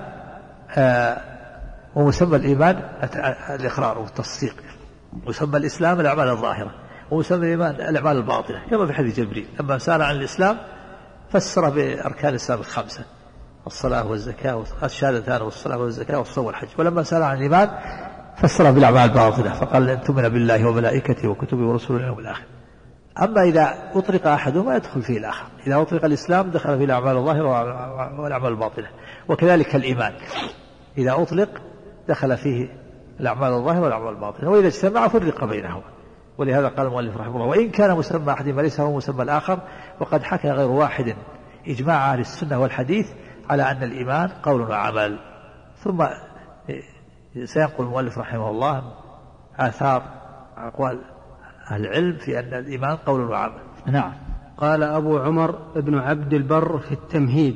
الإقرار والتصديق، مسمى الإسلام الأعمال الظاهرة، ومسمى الإيمان الأعمال الباطنة، كما في حديث جبريل لما سأل عن الإسلام فسره بأركان الإسلام الخمسة: الصلاة والزكاة الشهادتان والصلاة والزكاة والصوم والحج. ولما سأل عن الإيمان فسره بالأعمال الباطنة فقال: أن تؤمن بالله وملائكته وكتبه ورسله واليوم الآخر. أما إذا أطلق أحدهما يدخل فيه الآخر، إذا أطلق الإسلام دخل فيه الأعمال الظاهرة والأعمال الباطنة، وكذلك الإيمان إذا أطلق دخل فيه الأعمال الظاهرة والأعمال الباطنة، وإذا اجتمع فرق بينهما. ولهذا قال المؤلف رحمه الله: وإن كان مسمى أحدهما ليس هو مسمى الآخر، وقد حكى غير واحد إجماع أهل السنة والحديث على أن الإيمان قول وعمل. ثم سينقل المؤلف رحمه الله آثار أقوال أهل العلم في أن الإيمان قول وعمل. نعم. قال أبو عمر بن عبد البر في التمهيد: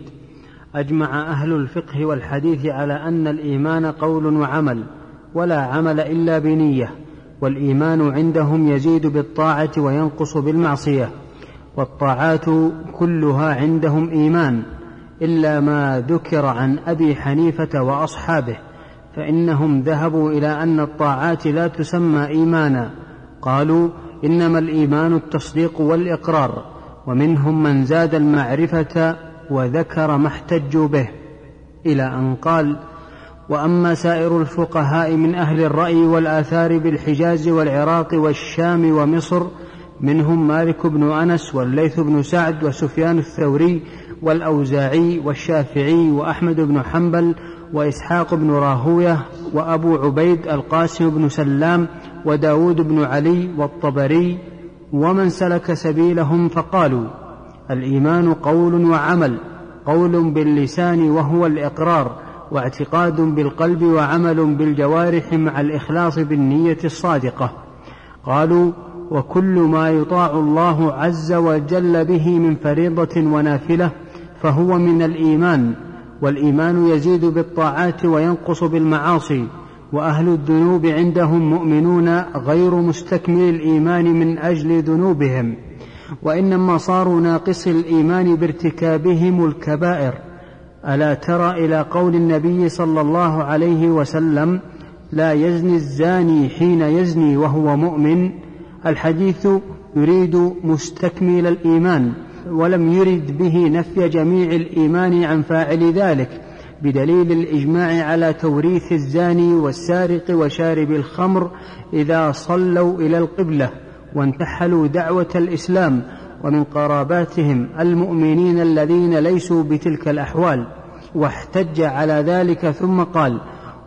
أجمع أهل الفقه والحديث على أن الإيمان قول وعمل، ولا عمل إلا بنية، والإيمان عندهم يزيد بالطاعة وينقص بالمعصية، والطاعات كلها عندهم إيمان، إلا ما ذكر عن أبي حنيفة وأصحابه، فإنهم ذهبوا إلى أن الطاعات لا تسمى إيمانا، قالوا: إنما الإيمان التصديق والإقرار. ومنهم من زاد المعرفة وذكر ما احتجوا به، إلى أن قال: وأما سائر الفقهاء من أهل الرأي والآثار بالحجاز والعراق والشام ومصر، منهم مالك بن أنس والليث بن سعد وسفيان الثوري والأوزاعي والشافعي وأحمد بن حنبل وإسحاق بن راهوية وأبو عبيد القاسم بن سلام وداود بن علي والطبري ومن سلك سبيلهم، فقالوا: الإيمان قول وعمل، قول باللسان وهو الإقرار، واعتقاد بالقلب، وعمل بالجوارح مع الإخلاص بالنية الصادقة. قالوا: وكل ما يطاع الله عز وجل به من فريضة ونافلة فهو من الإيمان، والإيمان يزيد بالطاعات وينقص بالمعاصي، وأهل الذنوب عندهم مؤمنون غير مستكمل الإيمان من أجل ذنوبهم، وإنما صاروا ناقص الإيمان بارتكابهم الكبائر. ألا ترى إلى قول النبي صلى الله عليه وسلم: لا يزني الزاني حين يزني وهو مؤمن. الحديث يريد مستكمل الإيمان، ولم يرد به نفي جميع الإيمان عن فاعل ذلك، بدليل الإجماع على توريث الزاني والسارق وشارب الخمر إذا صلوا إلى القبلة وانتحلوا دعوة الإسلام، ومن قراباتهم المؤمنين الذين ليسوا بتلك الأحوال. واحتج على ذلك ثم قال: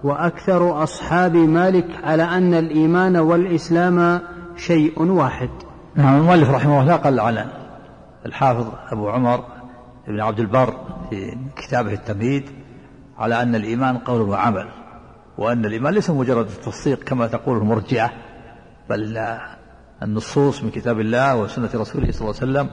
وأكثر أصحاب مالك على أن الإيمان والإسلام شيء واحد. نعم. المؤلف رحمه الله قال على الحافظ أبو عمر بن عبد البر في كتابه التمهيد على أن الإيمان قول وعمل، وأن الإيمان ليس مجرد التصديق كما تقول المرجئة، بل النصوص من كتاب الله وسنة رسوله صلى الله عليه وسلم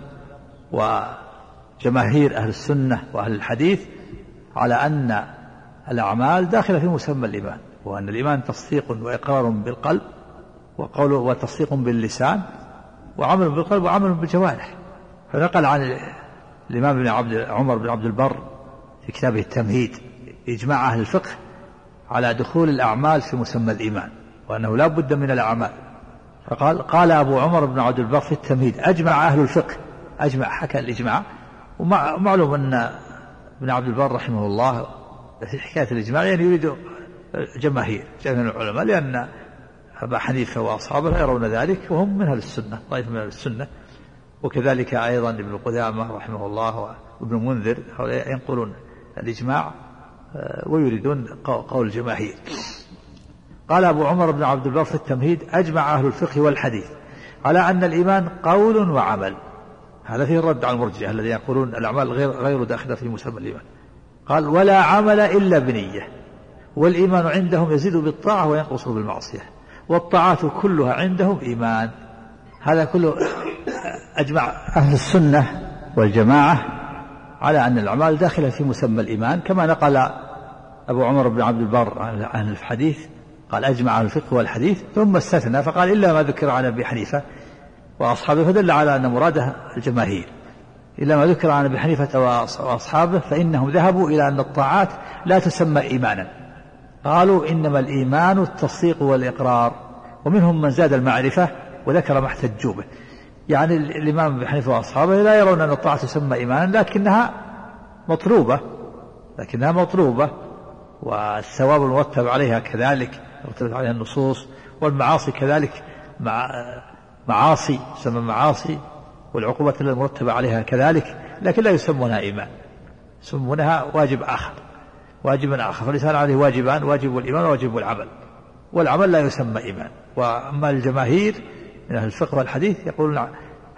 وجماهير أهل السنة وأهل الحديث على أن الأعمال داخلة في مسمى الإيمان، وأن الإيمان تصديق وإقرار بالقلب وقول وتصديق باللسان وعمل بالقلب وعمل بالجوارح. فنقل عن الإمام عمر بن عبد البر في كتابه التمهيد إجماع أهل الفقه على دخول الأعمال في مسمى الإيمان، وأنه لا بد من الأعمال. قال أبو عمر بن عبد البر في التمهيد: أجمع أهل الفقه، أجمع حكى الإجماع. ومعلوم أن ابن عبد البر رحمه الله في حكاية الإجماع يعني يريد جماهير من العلماء، لأن أبا حنيفة وأصحابه لا يرون ذلك، وهم من أهل السنة، طائفة من أهل السنة، وكذلك أيضا ابن قدامة رحمه الله وابن منذر ينقلون الإجماع ويريدون قول الجماهير. قال أبو عمر بن عبد البر في التمهيد: أجمع أهل الفقه والحديث على أن الإيمان قول وعمل. هذا فيه الرد على المرجئة الذين يقولون الأعمال غير داخلة في مسمى الإيمان. قال: ولا عمل إلا بنية، والإيمان عندهم يزيد بالطاعة وينقص بالمعصية، والطاعات كلها عندهم إيمان. هذا كله أجمع أهل السنة والجماعة على أن الأعمال داخلة في مسمى الإيمان، كما نقل أبو عمر بن عبد البر عن الحديث قال أجمع الفقه والحديث ثم استثنى فقال إلا ما ذكر عن أبي حنيفة وأصحابه، فدل على أن مراده الجماهير. إلا ما ذكر عن أبي حنيفة وأصحابه فإنهم ذهبوا إلى أن الطاعات لا تسمى إيمانا، قالوا إنما الإيمان التصديق والإقرار، ومنهم من زاد المعرفة وذكر ما احتجوا به. يعني الإمام أبي حنيفة وأصحابه لا يرون أن الطاعة تسمى إيمانا، لكنها مطلوبة والثواب المرتب عليها كذلك مرتبت عليها النصوص، والمعاصي كذلك معاصي تسمى معاصي، والعقوبة المرتبة عليها كذلك، لكن لا يسمونها إيمان، يسمونها واجبا آخر. فالإنسان عليه واجبان، واجب الإيمان وواجب العمل، والعمل لا يسمى إيمان. وأما الجماهير من أهل الفقه والحديث يقولون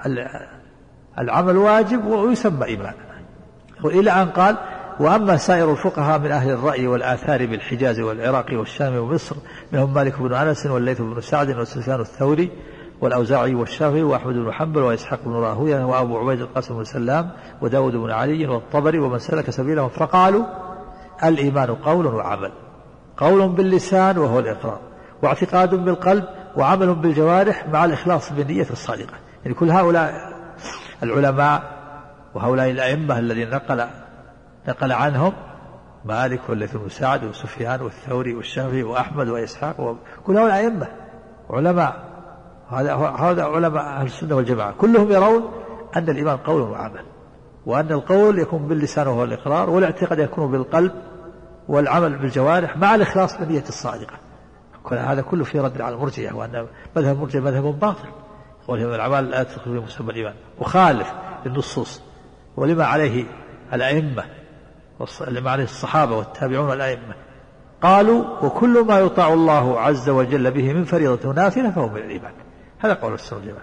العمل واجب ويسمى إيمان، إلى أن قال وأما سائر الفقهاء من أهل الرأي والآثار بالحجاز والعراق والشام ومصر منهم مالك بن أنس والليث بن سعد وسفيان الثوري والأوزاعي والشافعي وأحمد بن حنبل وإسحاق بن راهويه وأبو عبيد القاسم بن سلام وداود بن علي والطبري ومن سلك سبيلهم، فقالوا الإيمان قول وعمل، قول باللسان وهو الإقرار، واعتقاد بالقلب، وعمل بالجوارح مع الإخلاص بالنية الصادقة. يعني كل هؤلاء العلماء وهؤلاء الأئمة الذين نقل عنهم مالك والليث بن سعد وسفيان والثوري والشافعي وأحمد وإسحاق، كل هؤلاء أئمة علماء، هذا علماء أهل السنة والجماعة، كلهم يرون أن الإيمان قول وعمل، وأن القول يكون باللسان وهو الإقرار، والاعتقاد يكون بالقلب، والعمل بالجوارح مع الإخلاص بالنية الصادقة. هذا كله في رد على المرجئة، وأن مذهب المرجئة مذهب باطل، قولهم الأعمال لا تدخل في مسمى الإيمان، وخالف للنصوص ولما عليه الأئمة ولما عليه الصحابة والتابعون والأئمة. قالوا وكل ما يطاع الله عز وجل به من فريضة ونافلة فهو من الإيمان. هذا قول السنة والجماعة،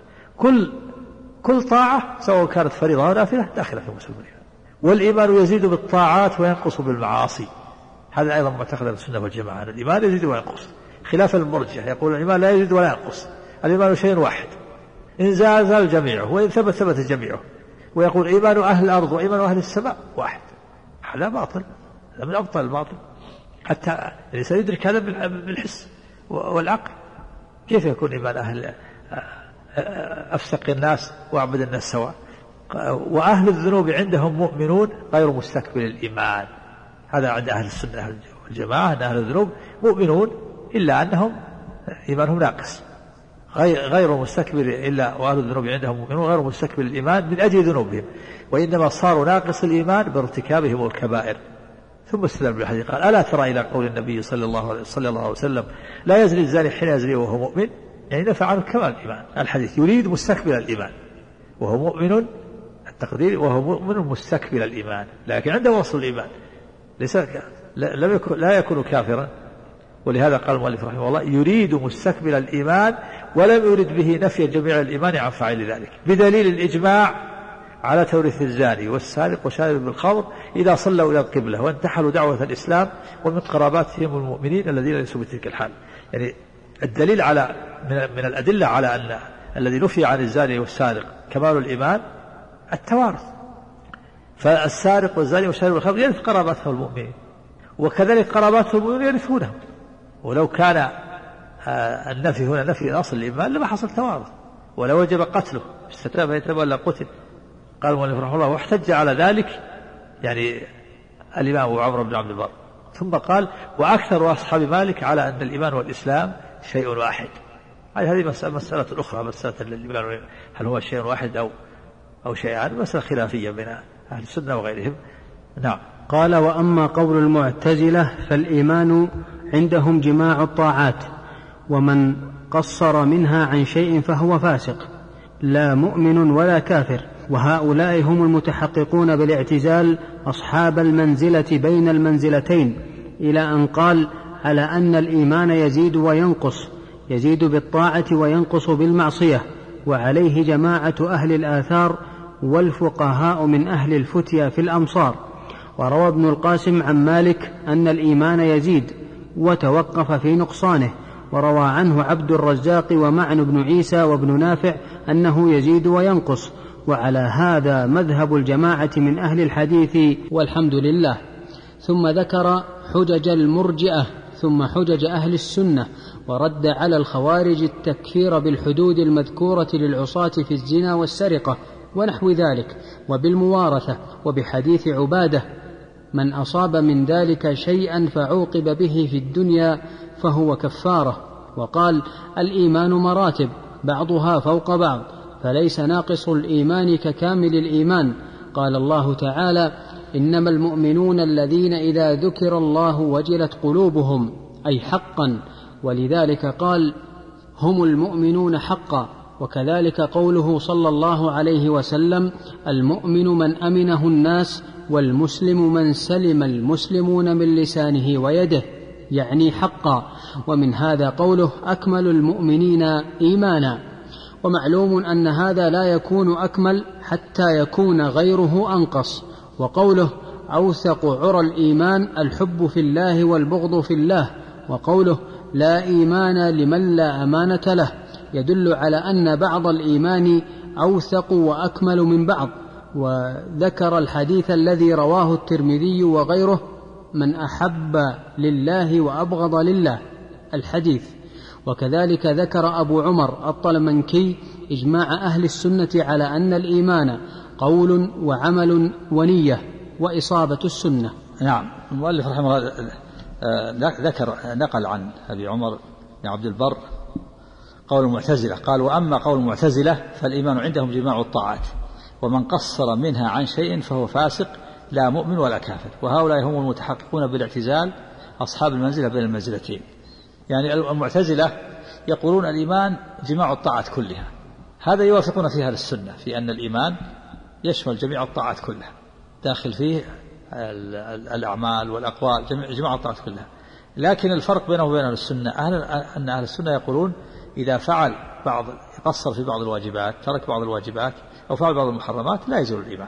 كل طاعة سواء كانت فريضة أو نافلة داخلة في مسمى الإيمان. والإيمان يزيد بالطاعات وينقص بالمعاصي، هذا أيضا معتقد السنة والجماعة، أن الإيمان يزيد وينقص، خلاف المرجئة يقول الإيمان لا يزيد ولا ينقص، الإيمان شيء واحد، إن زال جميعه وإن ثبت جميعه. ويقول إيمان أهل الأرض وإيمان أهل السماء واحد، هذا باطل، هذا من أبطل الباطل. حتى الإنسان يدرك هذا بالحس والعقل. كيف يكون إيمان أهل أفسق الناس وأعبد الناس سواء، وأهل الذنوب عندهم مؤمنون غير مستكبر الإيمان؟ هذا عند أهل السنة والجماعة أن أهل الذنوب مؤمنون إلا أنهم إيمانهم ناقص، غير مستكبر إلا وأهل الذنوب عندهم مؤمنون غير مستكبر الإيمان من أجل ذنوبهم، وإنما صاروا ناقص الإيمان بارتكابهم الكبائر. ثم استدل بالحديث قال ألا ترى إلى قول النبي صلى الله عليه وسلم لا يزني الزاني حين يزني وهو مؤمن، يعني نفع عنه كمال الإيمان. الحديث يريد مستكبر الإيمان وهو مؤمن، التقدير وهو مؤمن مستكبر الإيمان، لكن عنده وصل الإيمان ليس لا يكون كافرا. ولهذا قال المؤلف رحمه الله يريد مستكبر الإيمان ولم يرد به نفي جميع الإيمان عن فاعل ذلك، بدليل الإجماع على توريث الزاني والسارق وشارب بالخمر إذا صلوا إلى القبلة وانتحلوا دعوة الإسلام ومن قراباتهم المؤمنين الذين ليسوا بتلك الحال. يعني الدليل على من الأدلة على أن الذي نفي عن الزاني والسارق كمال الإيمان التوارث، فالسارق والزاني والشارب بالخمر يرث قراباتهم المؤمنين، وكذلك قراباتهم المؤمنين يرثونهم. ولو كان النفي هنا نفي أصل الإيمان لما حصل توارث ولا وجب قتله، استتاب يتولى قتل. قال المؤلف رحمه الله واحتج على ذلك يعني الإمام عمر بن عبد البر. ثم قال وأكثر أصحاب مالك على أن الإيمان والإسلام شيء واحد. هذه مسألة أخرى، مسألة الإيمان هل هو شيء واحد أو شيئان، مسألة خلافية بين أهل السنة وغيرهم. نعم. قال وأما قول المعتزلة فالإيمان عندهم جماع الطاعات، ومن قصر منها عن شيء فهو فاسق لا مؤمن ولا كافر، وهؤلاء هم المتحققون بالاعتزال أصحاب المنزلة بين المنزلتين، إلى أن قال على أن الإيمان يزيد وينقص، يزيد بالطاعة وينقص بالمعصية، وعليه جماعة أهل الآثار والفقهاء من أهل الفتيا في الأمصار. وروى ابن القاسم عن مالك أن الإيمان يزيد وتوقف في نقصانه، وروى عنه عبد الرزاق ومعن بن عيسى وابن نافع أنه يزيد وينقص، وعلى هذا مذهب الجماعة من أهل الحديث والحمد لله. ثم ذكر حجج المرجئة ثم حجج أهل السنة، ورد على الخوارج التكفير بالحدود المذكورة للعصاة في الزنا والسرقة ونحو ذلك، وبالموارثة، وبحديث عبادة: من أصاب من ذلك شيئا فعوقب به في الدنيا فهو كفارة. وقال: الإيمان مراتب بعضها فوق بعض، فليس ناقص الإيمان ككامل الإيمان. قال الله تعالى: إنما المؤمنون الذين إذا ذكر الله وجلت قلوبهم، أي حقا، ولذلك قال: هم المؤمنون حقا. وكذلك قوله صلى الله عليه وسلم: المؤمن من أمنه الناس، والمسلم من سلم المسلمون من لسانه ويده، يعني حقا. ومن هذا قوله: أكمل المؤمنين إيمانا. ومعلوم أن هذا لا يكون أكمل حتى يكون غيره أنقص. وقوله: أوثق عرى الإيمان الحب في الله والبغض في الله. وقوله: لا إيمان لمن لا أمانة له، يدل على أن بعض الإيمان أوثق وأكمل من بعض. وذكر الحديث الذي رواه الترمذي وغيره: من أحب لله وأبغض لله، الحديث. وكذلك ذكر أبو عمر الطلمنكي إجماع أهل السنة على أن الإيمان قول وعمل ونية وإصابة السنة. نعم. المؤلف رحمه الله نقل عن أبي عمر بن عبد البر قول المعتزلة، قال: وأما قول المعتزلة فالإيمان عندهم جماع الطاعات، ومن قصر منها عن شيء فهو فاسق لا مؤمن ولا كافر، وهؤلاء هم المتحققون بالاعتزال أصحاب المنزلة بين المنزلتين. يعني المعتزلة يقولون الإيمان جماع الطاعات كلها، هذا يوافقون فيها السنة في أن الإيمان يشمل جميع الطاعات كلها، داخل فيه الأعمال والأقوال، جميع الطاعات كلها. لكن الفرق بينه وبين أهل السنة أن أهل السنة يقولون إذا فعل قصر في بعض الواجبات، ترك بعض الواجبات، أو فعل بعض المحرمات، لا يزول الإيمان،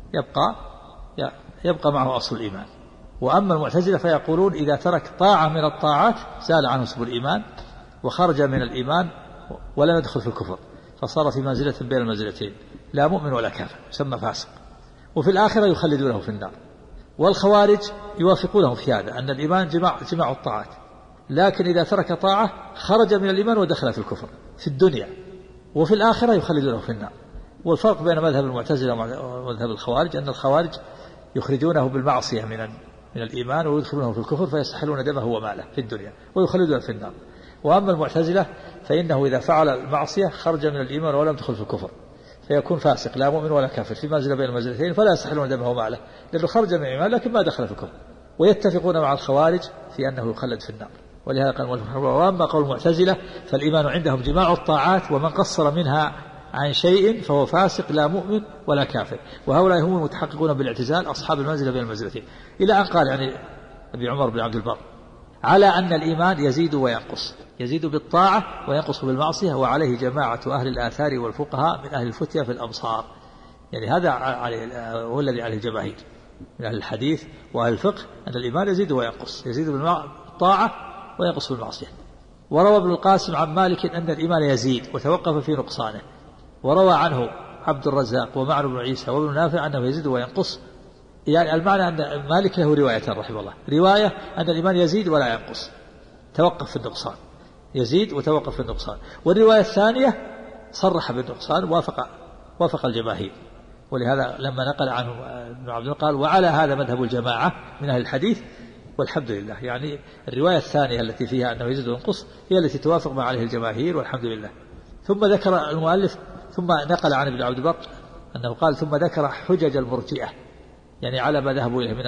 يبقى معه أصل الإيمان. وأما المعتزلة فيقولون إذا ترك طاعة من الطاعات زال عنه اسم الإيمان وخرج من الإيمان ولم يدخل في الكفر، فصار في منزلة بين المنزلتين، لا مؤمن ولا كافر، يسمى فاسق. وفي الآخرة يخلدونه في النار. والخوارج يوافقونه في هذا أن الإيمان جماع الطاعات، لكن إذا ترك طاعة خرج من الإيمان ودخل في الكفر في الدنيا، وفي الآخرة يخلدونه في النار. والفرق بين مذهب المعتزلة ومذهب الخوارج أن الخوارج يخرجونه بالمعصية من الإيمان ويدخلونه في الكفر فيستحلون دمه وماله في الدنيا ويخلدونه في النار. وأما المعتزلة فإنه إذا فعل المعصية خرج من الإيمان ولم يدخل في الكفر، فيكون فاسق لا مؤمن ولا كافر في منزلة بين المنزلتين، فلا يستحلون دمه وماله لأنه خرج من الإيمان لكن ما دخل في الكفر. ويتفقون مع الخوارج في أنه يخلد في النار. ولهذا قال: وأما قول المعتزلة فالإيمان عندهم جماع الطاعات، ومن قصر منها عن شيء فهو فاسق لا مؤمن ولا كافر، وهؤلاء هم المتحققون بالاعتزال أصحاب المنزلة بين المنزلتين. إلى أن قال يعني أبي عمر بن عبد البر: على أن الإيمان يزيد وينقص، يزيد بالطاعة وينقص بالمعصية، وعليه جماعة أهل الآثار والفقهاء من أهل الفتية في الأمصار. يعني هذا هو الذي عليه الجماهير من أهل الحديث وأهل الفقه، أن الإيمان يزيد وينقص، يزيد بالطاعة وينقص بالمعصية. وروى ابن القاسم عن مالك أن الإيمان يزيد وتوقف في نقصانه، وروى عنه عبد الرزاق ومعن بن عيسى وابن نافع أنه يزيد وينقص. يعني المعنى أن مالك له رواية رحمه الله، رواية أن الإيمان يزيد ولا ينقص، توقف في النقصان، يزيد وتوقف في النقصان. والرواية الثانية صرح بالنقصان وافق الجماهير. ولهذا لما نقل عنه ابن عبد قال: وعلى هذا مذهب الجماعة من أهل الحديث والحمد لله. يعني الرواية الثانية التي فيها أنه يزيد وينقص هي التي توافق ما عليه الجماهير والحمد لله. ثم ذكر المؤلف ثم نقل عن ابن عبد البر أنه قال: ثم ذكر حجج المرجئة، يعني على ما ذهبوا إليه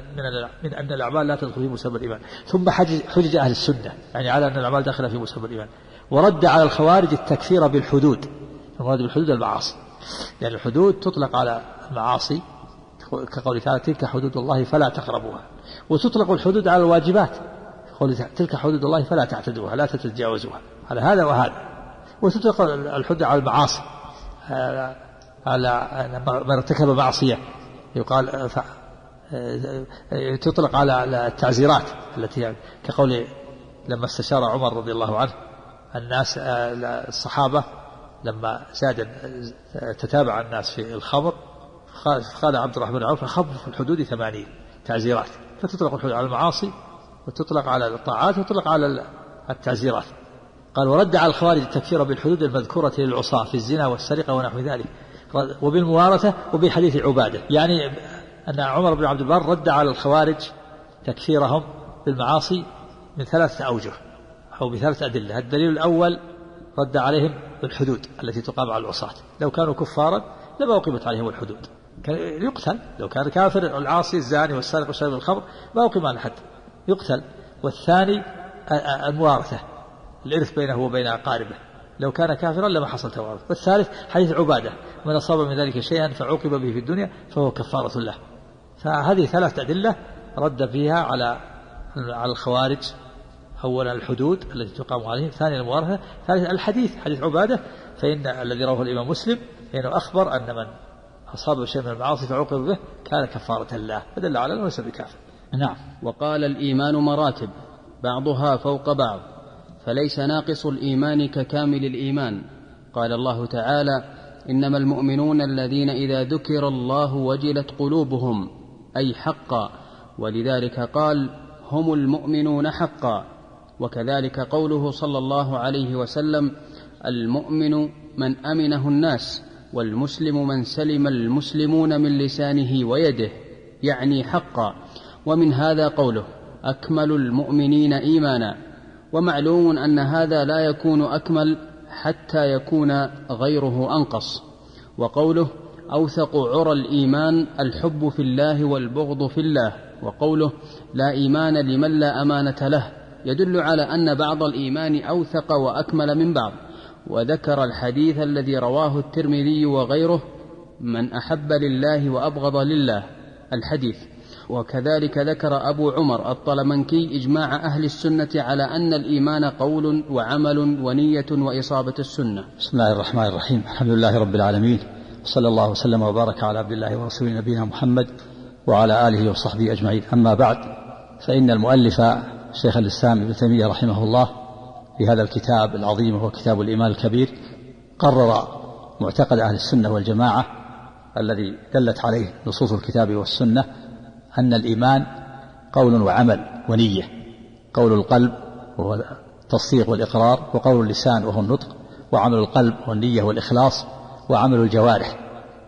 من أن الأعمال لا تدخل في مسمى الإيمان، ثم حجج أهل السنة يعني على أن الأعمال داخلة في مسمى الإيمان، ورد على الخوارج التكفير بالحدود. المراد بالحدود المعاصي، يعني الحدود تطلق على المعاصي كقول تعالى: تلك حدود الله فلا تقربوها، وتطلق الحدود على الواجبات قول تلك حدود الله فلا تعتدوها لا تتجاوزوها، على هذا وهذا. وتطلق الحدود على المعاصي، على من ارتكب معصية يقال تطلق على التعزيرات التي كقول لما استشار عمر رضي الله عنه الناس الصحابة لما تتابع الناس في الخمر، قال عبد الرحمن بن عوف: خفف الحدود 80 تعزيرات. فتطلق الحدود على المعاصي وتطلق على الطاعات وتطلق على التعزيرات. قال ورد على الخوارج التكفير بالحدود المذكورة للعصاة في الزنا والسرقة ونحو ذلك وبالموارثة وبحديث عبادة. يعني أن عمر بن عبد البر رد على الخوارج تكفيرهم بالمعاصي من 3 أوجه أو ب3 أدلة. الدليل الأول رد عليهم بالحدود التي تقام على العصاة، لو كانوا كفارا لما أقيمت عليهم الحدود، كان يقتل لو كان كافر العاصي الزاني والسارق وشارب الخمر ما أقيم على حد يقتل. والثاني الموارثة، الإرث بينه وبين أقاربه، لو كان كافرا لما حصل توارث. والثالث حديث عبادة من أصاب من ذلك شيئا فعوقب به في الدنيا فهو كفارة له. فهذه 3 أدلة رد فيها على الخوارج. أولا الحدود التي تقام عليهم، ثانيا الموارثة، ثالثا الحديث حديث عبادة فإن الذي رواه الإمام مسلم إنه أخبر أن من أصاب شيء من المعاصي فعوقب به كان كفارة الله، فدل على أنه ليس بكافر. نعم. وقال الإيمان مراتب بعضها فوق بعض، فليس ناقص الإيمان ككامل الإيمان. قال الله تعالى: إنما المؤمنون الذين إذا ذكر الله وجلت قلوبهم، أي حقا، ولذلك قال: هم المؤمنون حقا. وكذلك قوله صلى الله عليه وسلم: المؤمن من أمنه الناس، والمسلم من سلم المسلمون من لسانه ويده، يعني حقا. ومن هذا قوله: أكمل المؤمنين إيمانا. ومعلوم أن هذا لا يكون أكمل حتى يكون غيره أنقص. وقوله: أوثق عرى الإيمان الحب في الله والبغض في الله. وقوله: لا إيمان لمن لا أمانة له، يدل على أن بعض الإيمان أوثق وأكمل من بعض. وذكر الحديث الذي رواه الترمذي وغيره: من أحب لله وأبغض لله، الحديث. وكذلك ذكر أبو عمر الطلمنكي إجماع أهل السنة على أن الإيمان قول وعمل ونية وإصابة السنة. بسم الله الرحمن الرحيم. الحمد لله رب العالمين، صلى الله وسلم وبارك على عبد الله ورسوله نبينا محمد وعلى آله وصحبه أجمعين. أما بعد، فإن المؤلف شيخ الإسلام ابن تيمية رحمه الله في هذا الكتاب العظيم وهو كتاب الإيمان الكبير قرر معتقد أهل السنة والجماعة الذي دلت عليه نصوص الكتاب والسنة، أن الإيمان قول وعمل ونية. قول القلب وهو التصديق والإقرار، وقول اللسان وهو النطق، وعمل القلب والنية والإخلاص، وعمل الجوارح.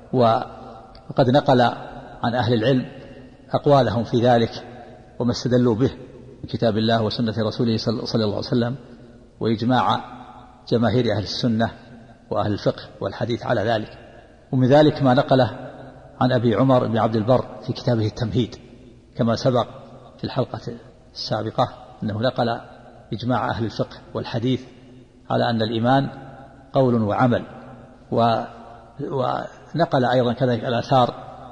وقد نقل عن أهل العلم أقوالهم في ذلك وما استدلوا به من كتاب الله وسنة رسوله صلى الله عليه وسلم، وإجماع جماهير أهل السنة وأهل الفقه والحديث على ذلك. ومن ذلك ما نقله عن أبي عمر بن عبد البر في كتابه التمهيد، كما سبق في الحلقة السابقة أنه نقل إجماع أهل الفقه والحديث على أن الإيمان قول وعمل. ونقل أيضا كذلك الآثار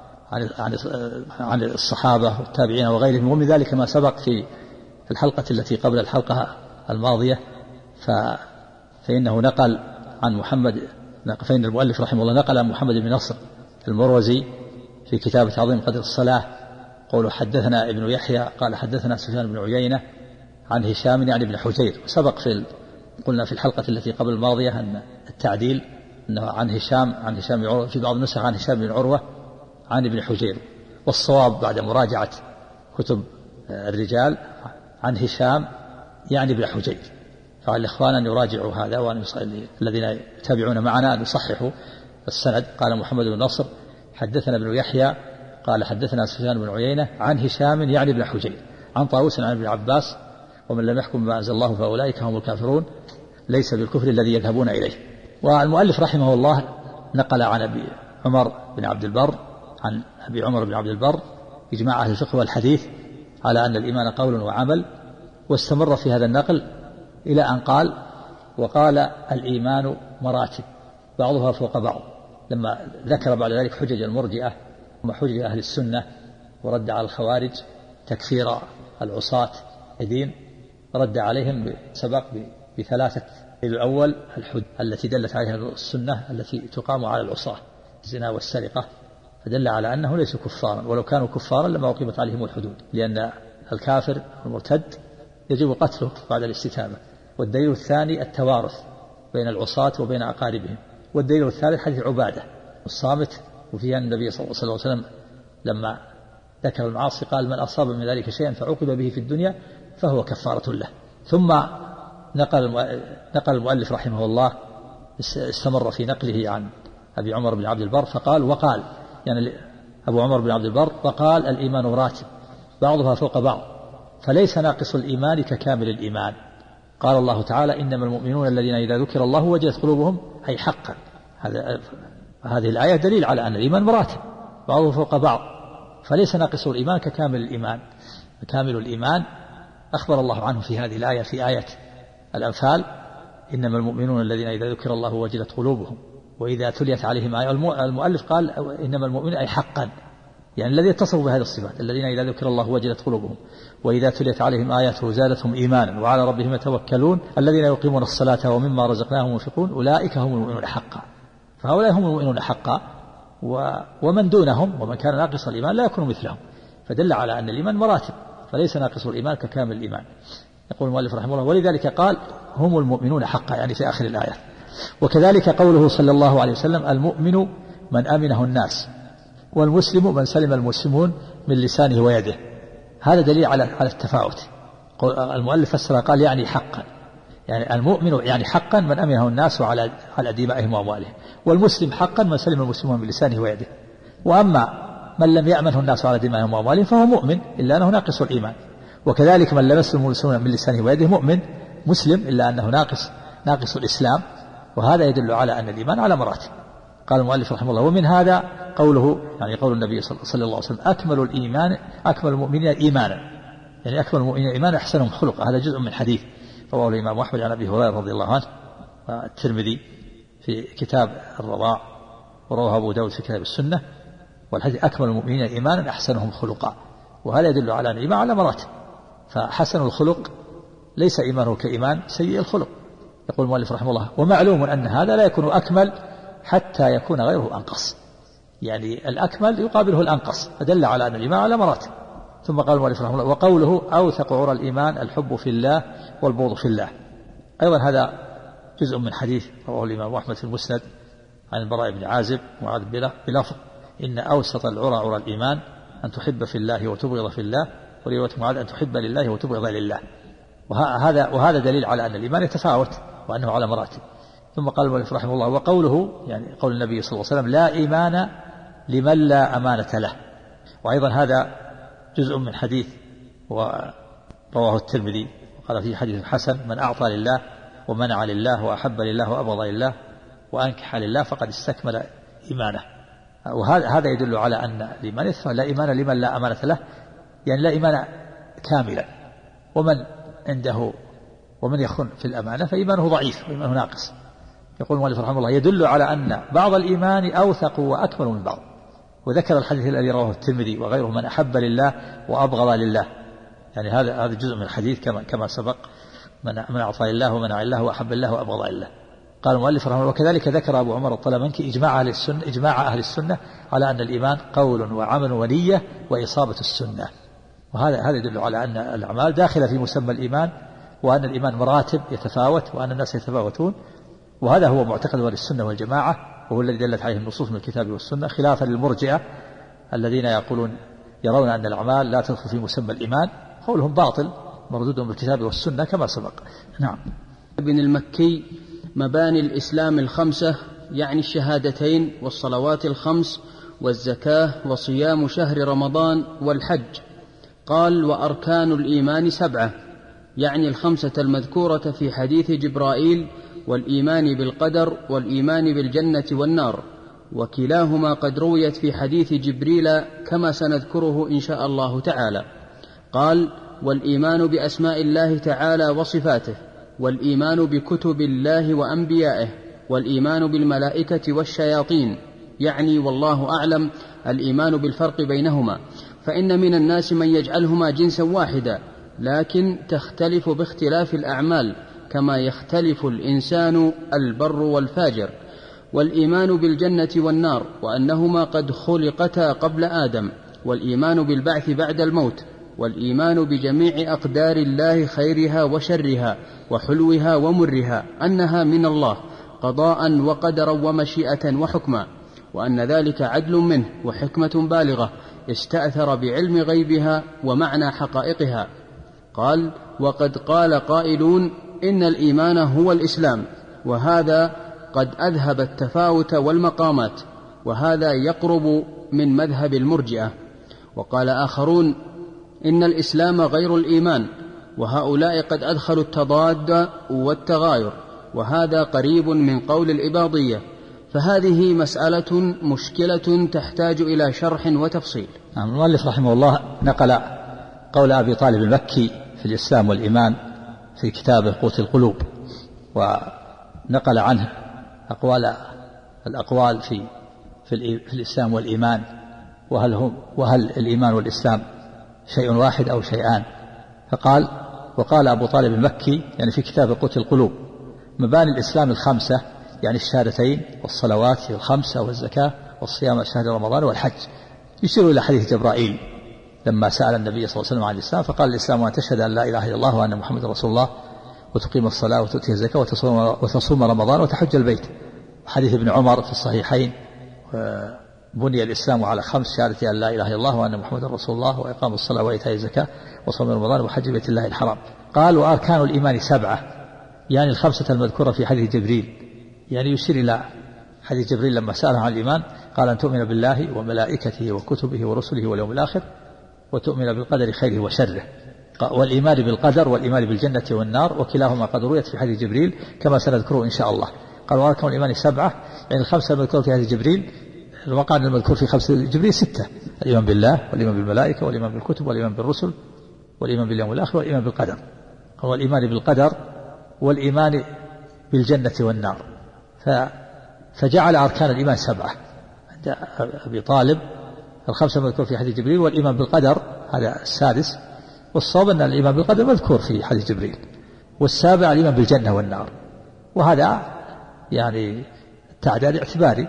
عن الصحابة والتابعين وغيرهم. ومن ذلك ما سبق في الحلقة التي قبل الحلقة الماضية، فإنه نقل عن فإن المؤلف رحمه الله نقل عن محمد بن نصر المروزي في كتاب تعظيم قدر الصلاة قوله: حدثنا ابن يحيى قال حدثنا سفيان بن عيينة عن هشام يعني ابن حجير. سبق قلنا في الحلقة التي قبل الماضية أن التعديل أنه عن هشام بن عروة، في بعض النسخ عن هشام بن عروة عن ابن حجير. والصواب بعد مراجعة كتب الرجال عن هشام يعني ابن حجير. فعلى الإخوان أن يراجعوا هذا، وأن الذين يتابعون معنا أن يصححوا السند. قال محمد بن نصر حدثنا ابن يحيى قال حدثنا سفيان بن عيينة عن هشام يعني ابن حجير عن طاووس عن ابن عباس: ومن لم يحكم بما أنزل الله فأولئك هم الكافرون، ليس بالكفر الذي يذهبون إليه. والمؤلف رحمه الله نقل عن أبي عمر بن عبد البر إجماع أهل الفقه والحديث على أن الإيمان قول وعمل، واستمر في هذا النقل إلى أن قال: وقال الإيمان مراتب بعضها فوق بعض، لما ذكر بعد ذلك حجج المرجئة وحجج أهل السنة ورد على الخوارج تكفير العصاة الدين، رد عليهم سبق ب3. الأول الحج التي دلت عليها السنة التي تقام على العصاة الزنا والسرقة، فدل على أنه ليسوا كفارا، ولو كانوا كفارا لما أقيمت عليهم الحدود، لأن الكافر المرتد يجب قتله بعد الاستتابة. والدليل الثاني التوارث بين العصاة وبين أقاربهم. والدليل الثالث حديث عبادة الصامت، وفيها النبي صلى الله عليه وسلم لما ذكر المعاصي قال: من أصاب من ذلك شيئا فعوقب به في الدنيا فهو كفارة له. ثم نقل المؤلف رحمه الله، استمر في نقله عن أبي عمر بن عبد البر وقال يعني أبو عمر بن عبد البر وقال الإيمان مراتب بعضها فوق بعض، فليس ناقص الإيمان ككامل الإيمان. قال الله تعالى إنما المؤمنون الذين إذا ذكر الله وجلت قلوبهم، أي حقا. هذه الآية دليل على أن الإيمان مراتب بعضه فوق بعض، فليس ناقص الإيمان ككامل الإيمان. كامل الإيمان أخبر الله عنه في هذه الآية، في آية الأنفال إنما المؤمنون الذين إذا ذكر الله وجلت قلوبهم وإذا تليت عليهم آية. المؤلف قال إنما المؤمنون أي حقا، يعني الذي يتصف بهذه الصفات، الذين إذا ذكر الله وجلت قلوبهم وإذا تليت عليهم آياته زادتهم إيمانا وعلى ربهم يتوكلون الذين يقيمون الصلاة ومما رزقناهم ينفقون أولئك هم المؤمنون حقا. فهؤلاء هم المؤمنون حقا، ومن دونهم ومن كان ناقص الإيمان لا يكون مثلهم، فدل على أن الإيمان مراتب، فليس ناقص الإيمان ككامل الإيمان. يقول المؤلف رحمه الله ولذلك قال هم المؤمنون حقا، يعني في آخر الآية. وكذلك قوله صلى الله عليه وسلم المؤمن من أمنه الناس والمسلم من سلم المسلمون من لسانه ويده. هذا دليل على التفاوت. المؤلف فسر قال يعني حقا، يعني المؤمن يعني حقا من أمنه الناس على دمائهم وأموالهم، والمسلم حقا من سلم المسلمون من لسانه ويده. وأما من لم يأمنه الناس على دمائهم وأموالهم فهو مؤمن إلا أنه ناقص الإيمان. وكذلك من لم يسلم المسلمون من لسانه ويده مؤمن مسلم إلا أنه ناقص الإسلام. وهذا يدل على أن الإيمان على مراتب. قال المؤلف رحمه الله ومن هذا قوله، يعني قول النبي صلى الله عليه وسلم أكمل المؤمنين إيمانا، يعني أكمل المؤمنين إيمانا أحسنهم خلقا. هذا جزء من حديث رواه الإمام أحمد عن أبي هريرة رضي الله عنه، والترمذي في كتاب الرضاع، ورواه أبو داود في كتاب السنة. والحديث أكمل المؤمنين إيمانا أحسنهم خلقا، وهذا يدل على أن الإيمان على مراتب. فحسن الخلق ليس إيمانه كإيمان سيء الخلق. يقول المؤلف رحمه الله ومعلوم أن هذا لا يكون أكمل حتى يكون غيره أنقص، يعني الأكمل يقابله الأنقص، فدل على أن الإيمان على مراتب. ثم قال المؤلف رحمه الله وقوله أوثق عرى الإيمان الحب في الله والبغض في الله، أيضا هذا جزء من حديث رواه الإمام أحمد في المسند عن البراء بن عازب معاذ بلفظ إن أوسط العرى عرى الإيمان أن تحب في الله وتبغض في الله، ورواية معاذ أن تحب لله وتبغض لله. وهذا دليل على أن الإيمان يتفاوت وأنه على مراتب. ثم قال المؤلف رحمه الله وقوله، يعني قول النبي صلى الله عليه وسلم لا إيمان لمن لا أمانة له، وأيضا هذا جزء من حديث ورواه الترمذي وقال فيه حديث حسن من أعطى لله ومنع لله وأحب لله وأبغض لله وأنكح لله فقد استكمل إيمانه. وهذا يدل على أن الإيمان لا إيمان لمن لا أمانة له، يعني لا إيمان كاملا، ومن يخن في الأمانة فإيمانه ضعيف وإيمانه ناقص. يقول المؤلف رحمه الله يدل على أن بعض الإيمان أوثق وأكمل من بعض. وذكر الحديث الذي رواه الترمذي وغيره من أحب لله وأبغض لله، يعني هذا جزء من الحديث كما سبق من أعطى لله ومنع لله وأحب الله وأبغض لله. قال المؤلف رحمه الله وكذلك ذكر أبو عمر الطلبنكي إجماع أهل السنة على أن الإيمان قول وعمل ونية وإصابة السنة. وهذا يدل على أن الأعمال داخلة في مسمى الإيمان، وأن الإيمان مراتب يتفاوت وأن الناس يتفاوتون. وهذا هو معتقد أهل السنة والجماعة، وهو الذي دلت عليه النصوص من الكتاب والسنة، خلافا للمرجئة الذين يرون أن الأعمال لا تدخل في مسمى الإيمان. قولهم باطل مردودهم بالكتاب والسنة كما سبق. نعم. ابن المكي مباني الإسلام الخمسة، يعني الشهادتين والصلوات الخمس والزكاة وصيام شهر رمضان والحج. قال وأركان الإيمان 7، يعني 5 المذكورة في حديث جبرائيل والإيمان بالقدر والإيمان بالجنة والنار، وكلاهما قد رويت في حديث جبريل كما سنذكره إن شاء الله تعالى. قال والإيمان بأسماء الله تعالى وصفاته، والإيمان بكتب الله وأنبيائه، والإيمان بالملائكة والشياطين، يعني والله أعلم الإيمان بالفرق بينهما، فإن من الناس من يجعلهما جنسا واحدا لكن تختلف باختلاف الأعمال كما يختلف الإنسان البر والفاجر. والإيمان بالجنة والنار وأنهما قد خلقتا قبل آدم، والإيمان بالبعث بعد الموت، والإيمان بجميع أقدار الله خيرها وشرها وحلوها ومرها أنها من الله قضاء وقدرا ومشيئة وحكما، وأن ذلك عدل منه وحكمة بالغة استأثر بعلم غيبها ومعنى حقائقها. قال وقد قال قائلون إن الإيمان هو الإسلام، وهذا قد أذهب التفاوت والمقامات، وهذا يقرب من مذهب المرجئة. وقال آخرون إن الإسلام غير الإيمان، وهؤلاء قد أدخلوا التضاد والتغاير، وهذا قريب من قول الإباضية. فهذه مسألة مشكلة تحتاج إلى شرح وتفصيل. المؤلف رحمه الله نقل قول أبي طالب المكي في الإسلام والإيمان في كتابه قوت القلوب، ونقل عنه الأقوال في الإسلام والإيمان، وهل الإيمان والإسلام شيء واحد أو شيئان. وقال أبو طالب المكي يعني في كتاب قوت القلوب: مباني الإسلام الخمسة، يعني الشهادتين والصلوات الخمسة والزكاة والصيام شهر رمضان والحج. يشير إلى حديث جبرائيل لما سأل النبي صلى الله عليه وسلم عن الإسلام فقال: الإسلام أن تشهد أن لا إله إلا الله وأن محمد رسول الله، وتقيم الصلاة وتؤتي الزكاة وتصوم رمضان وتحج البيت. حديث ابن عمر في الصحيحين: بني الإسلام على خمس: شهادة أن لا إله إلا الله وأن محمد رسول الله، وإقام الصلاة وإيتاء الزكاة وصوم رمضان وحج بيت الله الحرام. قال: وأركان الإيمان 7، يعني الخمسة المذكورة في حديث جبريل، يعني يشير إلى حديث جبريل لما سأله عن الإيمان قال: أن تؤمن بالله وملائكته وكتبه ورسله واليوم الآخر، وتؤمن بالقدر خيره وشره، والإيمان بالقدر والإيمان بالجنة والنار، وكلاهما قد رويت في حديث جبريل كما سنذكره إن شاء الله. قال: وأركان الإيمان 7، يعني الخمسة المذكورة في حديث جبريل، الواقع المذكور في خمسة جبريل 6: الإيمان بالله والإيمان بالملائكة والإيمان بالكتب والإيمان بالرسل والإيمان باليوم الآخر والإيمان بالقدر. والإيمان بالقدر والإيمان بالجنة والنار. فجعل أركان الإيمان 7 عند أبي طالب، الخمسة مذكور في حديث جبريل، والإيمان بالقدر هذا السادس، والصواب أن الإيمان بالقدر مذكور في حديث جبريل، والسابع الإيمان بالجنة والنار. وهذا يعني تعداد اعتباري،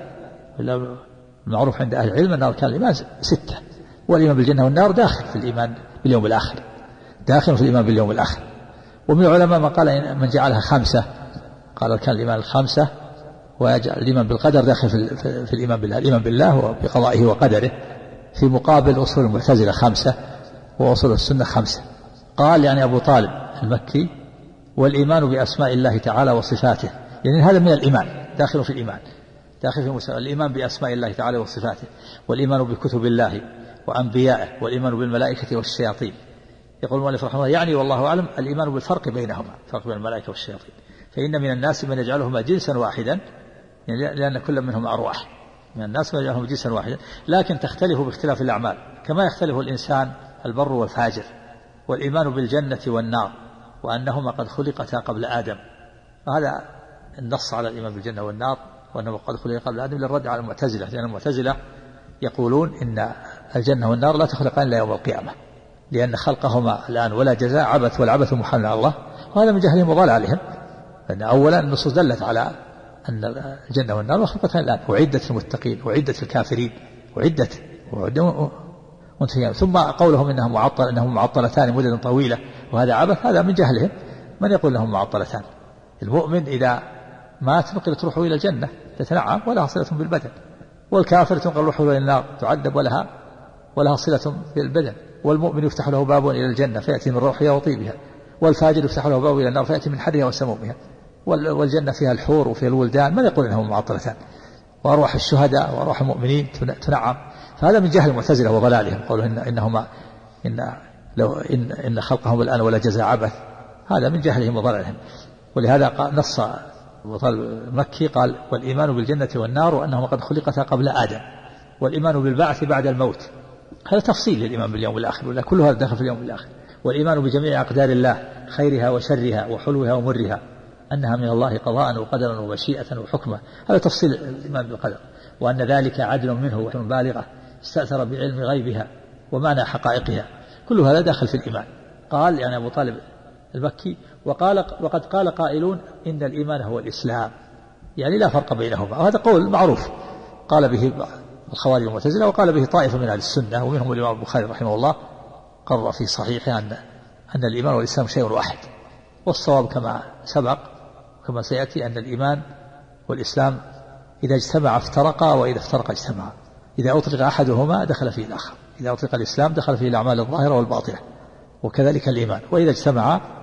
المعروف عند أهل العلم أن أركان الإيمان 6، والإيمان بالجنة والنار داخل في الإيمان باليوم الآخر، داخل في الإيمان باليوم الآخر. ومن العلماء من قال من جعلها 5، قال أركان الإيمان 5، ويجعل الإيمان بالقدر داخل في الإيمان بالله، الإيمان بالله وبقضائه وقدره، في مقابل أصول المعتزلة 5 وأصول السنة 5. قال يعني أبو طالب المكي: والإيمان بأسماء الله تعالى وصفاته، يعني هذا من الإيمان، داخل في الإيمان، داخل في الإيمان بأسماء الله تعالى وصفاته، والإيمان بكتب الله وأنبيائه، والإيمان بالملائكة والشياطين. يقول المؤلف رحمه الله: يعني والله أعلم الإيمان بالفرق بينهما، فرق بين الملائكة والشياطين، فإن من الناس من يجعلهما جنسا واحدا، يعني لأن كل منهم أرواح، من الناس من يجعلهم جنسا واحدا، لكن تختلف باختلاف الأعمال، كما يختلف الإنسان البر والفاجر. والإيمان بالجنة والنار، وأنهما قد خلقتا قبل آدم. هذا النص على الإيمان بالجنة والنار وأنه قد خلق قبل آدم للرد على المعتزلة، لأن المعتزلة يقولون إن الجنة والنار لا تخلقان إلا يوم القيامة، لأن خلقهما الآن ولا جزاء عبث، والعبث محال على الله، وهذا من جهلهم وضلال عليهم. لأن أولا النصوص دلت على أن الجنة والنار مخلوقتان الآن، أعدت للمتقين وأعدت للكافرين، أعدت وانتهينا. ثم قولهم إنهم معطلتان مدة طويلة وهذا عبث، هذا من جهلهم. من يقول لهم معطلتان؟ المؤمن إذا مات نقلت روحه إلى الجنة تتنعم ولها صلة بالبدن، والكافر تنقل روحه إلى النار تعذب ولها صلة بالبدن. والمؤمن يفتح له باب إلى الجنة فيأتي من روحها وطيبها، والفاجر يفتح له باب إلى النار فيأتي من حرها وسمومها. والجنة فيها الحور وفيها الولدان، من يقول إنهم معطلتان؟ وأرواح الشهداء وأرواح المؤمنين تنعم. فهذا من جهل المعتزلة وضلالهم، قولوا إن خلقهم الآن ولا جزاء عبث، هذا من جهلهم وضلالهم. ولهذا نص المكي قال: والإيمان بالجنة والنار وأنهما قد خلقتا قبل آدم، والإيمان بالبعث بعد الموت. هذا تفصيل للإيمان باليوم الآخر، ولا كل هذا داخل في اليوم الآخر. والإيمان بجميع أقدار الله، خيرها وشرها وحلوها ومرها، أنها من الله قضاء وقدرا ومشيئة وحكمة. هذا تفصيل الإيمان بالقدر. وأن ذلك عدل منه وحكم بالغة استأثر بعلم غيبها ومعنى حقائقها، كل هذا داخل في الإيمان. قال يعني أبو طالب المكي: وقد قال قائلون إن الإيمان هو الإسلام، يعني لا فرق بينهما. وهذا قول معروف قال به الخوارج والمعتزلة، وقال به طائفة من أهل السنة، ومنهم الإمام البخاري رحمه الله قرر في صحيحه أن الإيمان والإسلام شيء واحد. والصواب كما سبق كما سيأتي أن الإيمان والإسلام إذا اجتمع افترقا، وإذا افترقا اجتمعا. إذا أطلق أحدهما دخل فيه الآخر، إذا أطلق الإسلام دخل فيه الأعمال الظاهرة والباطنة، وكذلك الإيمان. وإذا اجتمعا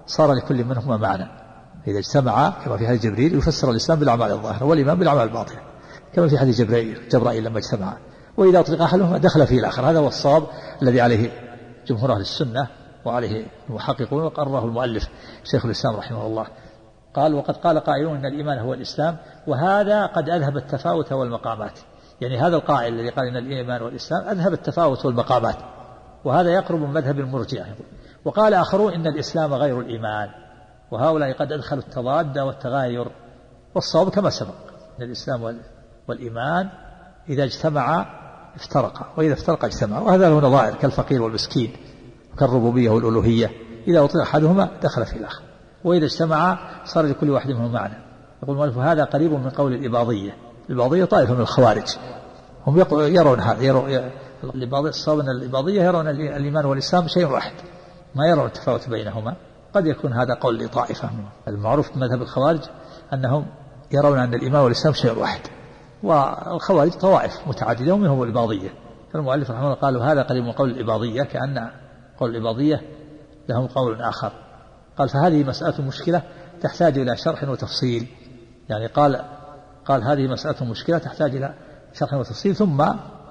صار لكل منهما معنى. إذا اجتمعا كما في حديث جبريل يفسر الإسلام بالأعمال الظاهرة والإيمان بالأعمال الباطنة، كما في حديث جبرائيل لما اجتمعا، وإذا أطلق أحدهما دخل فيه الآخر. هذا هو الصواب الذي عليه جمهور أهل السنة وعليه المحققون، وقرره المؤلف شيخ الإسلام رحمه الله. قال: وقد قال قائلون إن الإيمان هو الإسلام، وهذا قد أذهب التفاوت والمقامات. يعني هذا القائل الذي قال إن الإيمان والإسلام أذهب التفاوت والمقامات، وهذا يقرب من مذهب المرجئة. وقال آخرون إن الإسلام غير الإيمان، وهؤلاء قد أدخلوا التضاد والتغاير. والصواب كما سبق، أن الإسلام والإيمان إذا اجتمعا افترقا، وإذا افترقا اجتمعا، وهذا له نظائر كالفقير والمسكين وكالربوبية والألوهية. إذا أطلق أحدهما دخل في الآخر، وإذا اجتمعا صار لكل واحد منهم معنى. يقول المؤلف: هذا قريب من قول الإباضية. الإباضية طائفة من الخوارج، هم يرون هذا. الصواب أن الإباضية يرون الإيمان والإسلام شيء واحد، ما يرون التفاوت بينهما. قد يكون هذا قول لطائفة. المعروف في مذهب الخوارج أنهم يرون أن الإيمان والإسلام شيء واحد، والخوارج طوائف متعددة ومنهم الإباضية. فالمؤلف رحمه الله قالوا هذا قريب من قول الإباضية، كأن قول الإباضية لهم قول آخر. قال: فهذه مسألة مشكلة تحتاج إلى شرح وتفصيل. يعني قال هذه مسألة مشكلة تحتاج إلى شرح وتفصيل، ثم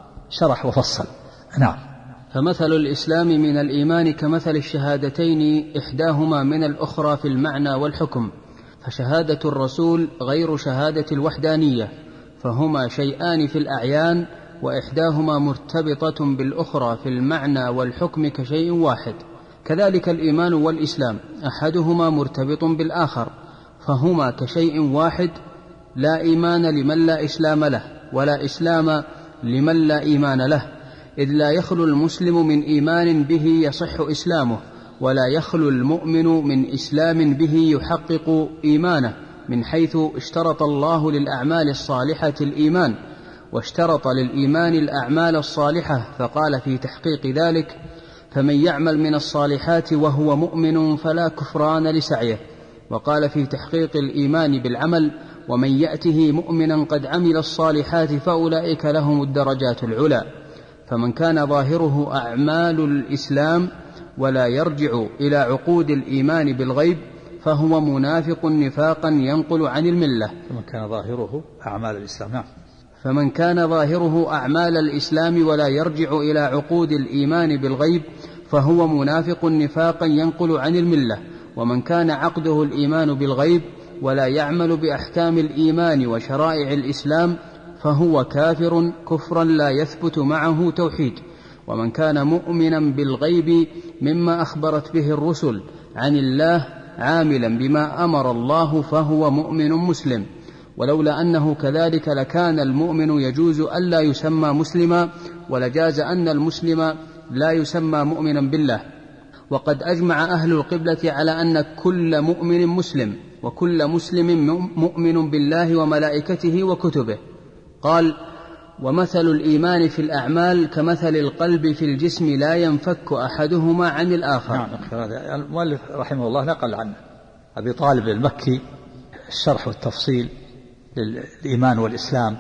شرح وفصل. نعم. فمثل الإسلام من الإيمان كمثل الشهادتين، إحداهما من الأخرى في المعنى والحكم. فشهادة الرسول غير شهادة الوحدانية، فهما شيئان في الأعيان، وإحداهما مرتبطة بالأخرى في المعنى والحكم كشيء واحد. كذلك الإيمان والإسلام، أحدهما مرتبط بالآخر، فهما كشيء واحد. لا إيمان لمن لا إسلام له، ولا إسلام لمن لا إيمان له، إذ لا يخلو المسلم من إيمان به يصح إسلامه، ولا يخلو المؤمن من إسلام به يحقق إيمانه، من حيث اشترط الله للأعمال الصالحة الإيمان، واشترط للإيمان الأعمال الصالحة، فقال في تحقيق ذلك: فمن يعمل من الصالحات وهو مؤمن فلا كفران لسعيه. وقال في تحقيق الإيمان بالعمل: ومن يأته مؤمنا قد عمل الصالحات فأولئك لهم الدرجات العلى. فمن كان ظاهره أعمال الإسلام ولا يرجع إلى عقود الإيمان بالغيب فهو منافق نفاقا ينقل عن الملة. فمن كان ظاهره أعمال الإسلام. نعم. فمن كان ظاهره أعمال الإسلام ولا يرجع إلى عقود الإيمان بالغيب فهو منافق نفاقا ينقل عن الملة. ومن كان عقده الإيمان بالغيب ولا يعمل بأحكام الإيمان وشرائع الإسلام فهو كافر كفرا لا يثبت معه توحيد. ومن كان مؤمنا بالغيب مما أخبرت به الرسل عن الله عاملا بما أمر الله فهو مؤمن مسلم. ولولا أنه كذلك لكان المؤمن يجوز ألا يسمى مسلما، ولجاز أن المسلم لا يسمى مؤمنا بالله. وقد أجمع أهل القبلة على أن كل مؤمن مسلم، وكل مسلم مؤمن بالله وملائكته وكتبه. قال: ومثل الإيمان في الأعمال كمثل القلب في الجسم لا ينفك أحدهما عن الآخر. نعم. المؤلف رحمه الله نقل عن أبي طالب المكي الشرح والتفصيل للإيمان والإسلام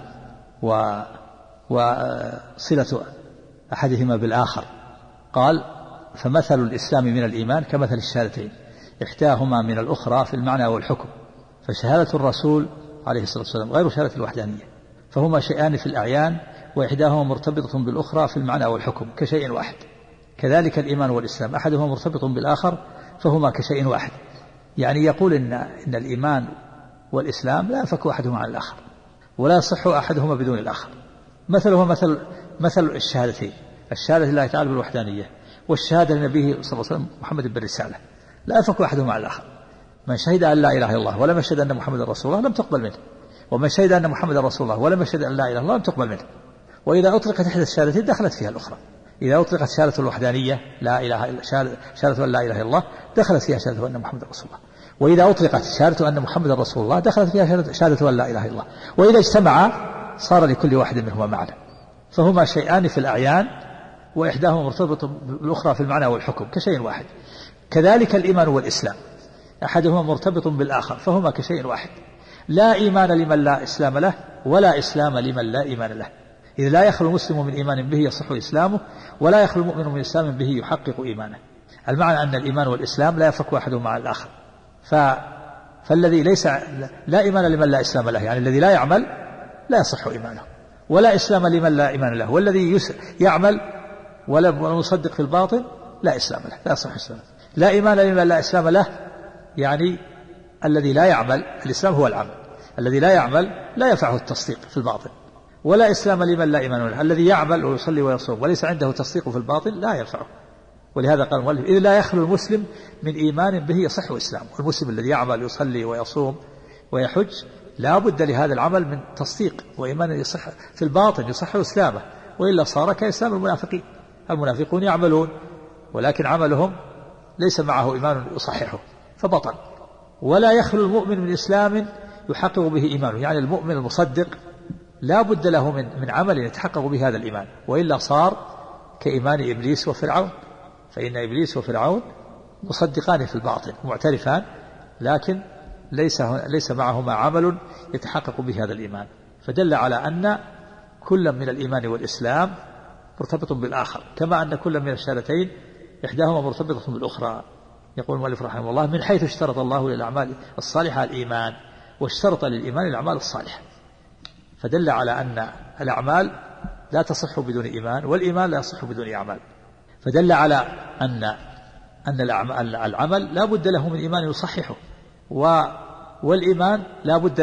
وصلة أحدهما بالآخر. قال: فمثل الإسلام من الإيمان كمثل الشهادتين، إحداهما من الأخرى في المعنى والحكم. فشهادة الرسول عليه الصلاة والسلام غير شهادة الوحدانية، فهما شيئان في الأعيان، وإحداهما مرتبطة بالأخرى في المعنى والحكم كشيء واحد. كذلك الإيمان والإسلام، أحدهما مرتبط بالآخر فهما كشيء واحد. يعني يقول إن الإيمان والإسلام لا ينفك أحدهما عن الآخر، ولا يصح أحدهما بدون الآخر. مثله مثل الشهادتين، الشهادة لله تعالى بالوحدانية، والشهادة لنبيه صلى الله عليه وسلم محمد بالرسالة، لا ينفك أحدهما عن الآخر. من شهد أن لا إله إلا الله ولم يشهد أن محمد رسول الله لم تقبل منه، ومن شهد أن محمد رسول الله ولم يشهد أن لا إله إلا الله لم تقبل منه. وإذا أطلقت إحدى الشهادتين دخلت فيها الأخرى. إذا أطلقت شهادة الوحدانية لا إله إلا شهادة أن لا إله إلا الله دخلت فيها شهادة أن محمد رسول الله. وإذا أطلقت شهادة أن محمد رسول الله دخلت فيها شهادة أن لا إله إلا الله. وإذا اجتمعا صار لكل واحد منهما معنى، فهما شيئان في الأعيان، وإحداهما مرتبطة بالأخرى في المعنى والحكم كشيء واحد. كذلك الإيمان والإسلام، أحدهما مرتبط بالآخر فهما كشيء واحد. لا إيمان لمن لا إسلام له، ولا إسلام لمن لا إيمان له، إذ لا يخلو المسلم من إيمان به يصح إسلامه، ولا يخلو المؤمن من إسلام به يحقق إيمانه. المعنى أن الإيمان والإسلام لا يفك أحدهما مع الآخر. فالذي ليس لا إيمان لمن لا إسلام له، يعني الذي لا يعمل لا يصح إيمانه، ولا إسلام لمن لا إيمان له، والذي يعمل ولا يصدق في الباطن لا إسلام له، لا يصح إسلامه. لا إيمان لمن لا إسلام له، يعني الذي لا يعمل، الإسلام هو العمل، الذي لا يعمل لا ينفعه التصديق في الباطن، ولا إسلام لمن لا إيمان له، الذي يعمل ويصلي ويصوم وليس عنده تصديق في الباطن لا ينفعه. ولهذا قال المؤلف: إذ لا يخلو المسلم من إيمان به يصح إسلامه. المسلم الذي يعمل يصلي ويصوم ويحج لا بد لهذا العمل من تصديق وإيمان يصح في الباطن يصح إسلامه، وإلا صار كإسلام المنافقين. المنافقون يعملون ولكن عملهم ليس معه إيمان يصححه فبطل. ولا يخلو المؤمن من إسلام يحقق به إيمانه، يعني المؤمن المصدق لا بد له من عمل يتحقق به هذا الإيمان، وإلا صار كإيمان إبليس وفرعون، فإن إبليس وفرعون مصدقان في الباطن معترفان، لكن ليس معهما عمل يتحقق به هذا الإيمان. فدل على أن كل من الإيمان والإسلام مرتبط بالآخر، كما أن كل من الشهادتين إحداهما مرتبطة بالأخرى. يقول المؤلف رحمه الله: من حيث اشترط الله للأعمال الصالحة الإيمان، واشترط للإيمان الأعمال الصالحة. فدل على أن الأعمال لا تصح بدون إيمان، والإيمان لا يصح بدون أعمال. فدل على أن العمل لا بد له من إيمان يصححه، والإيمان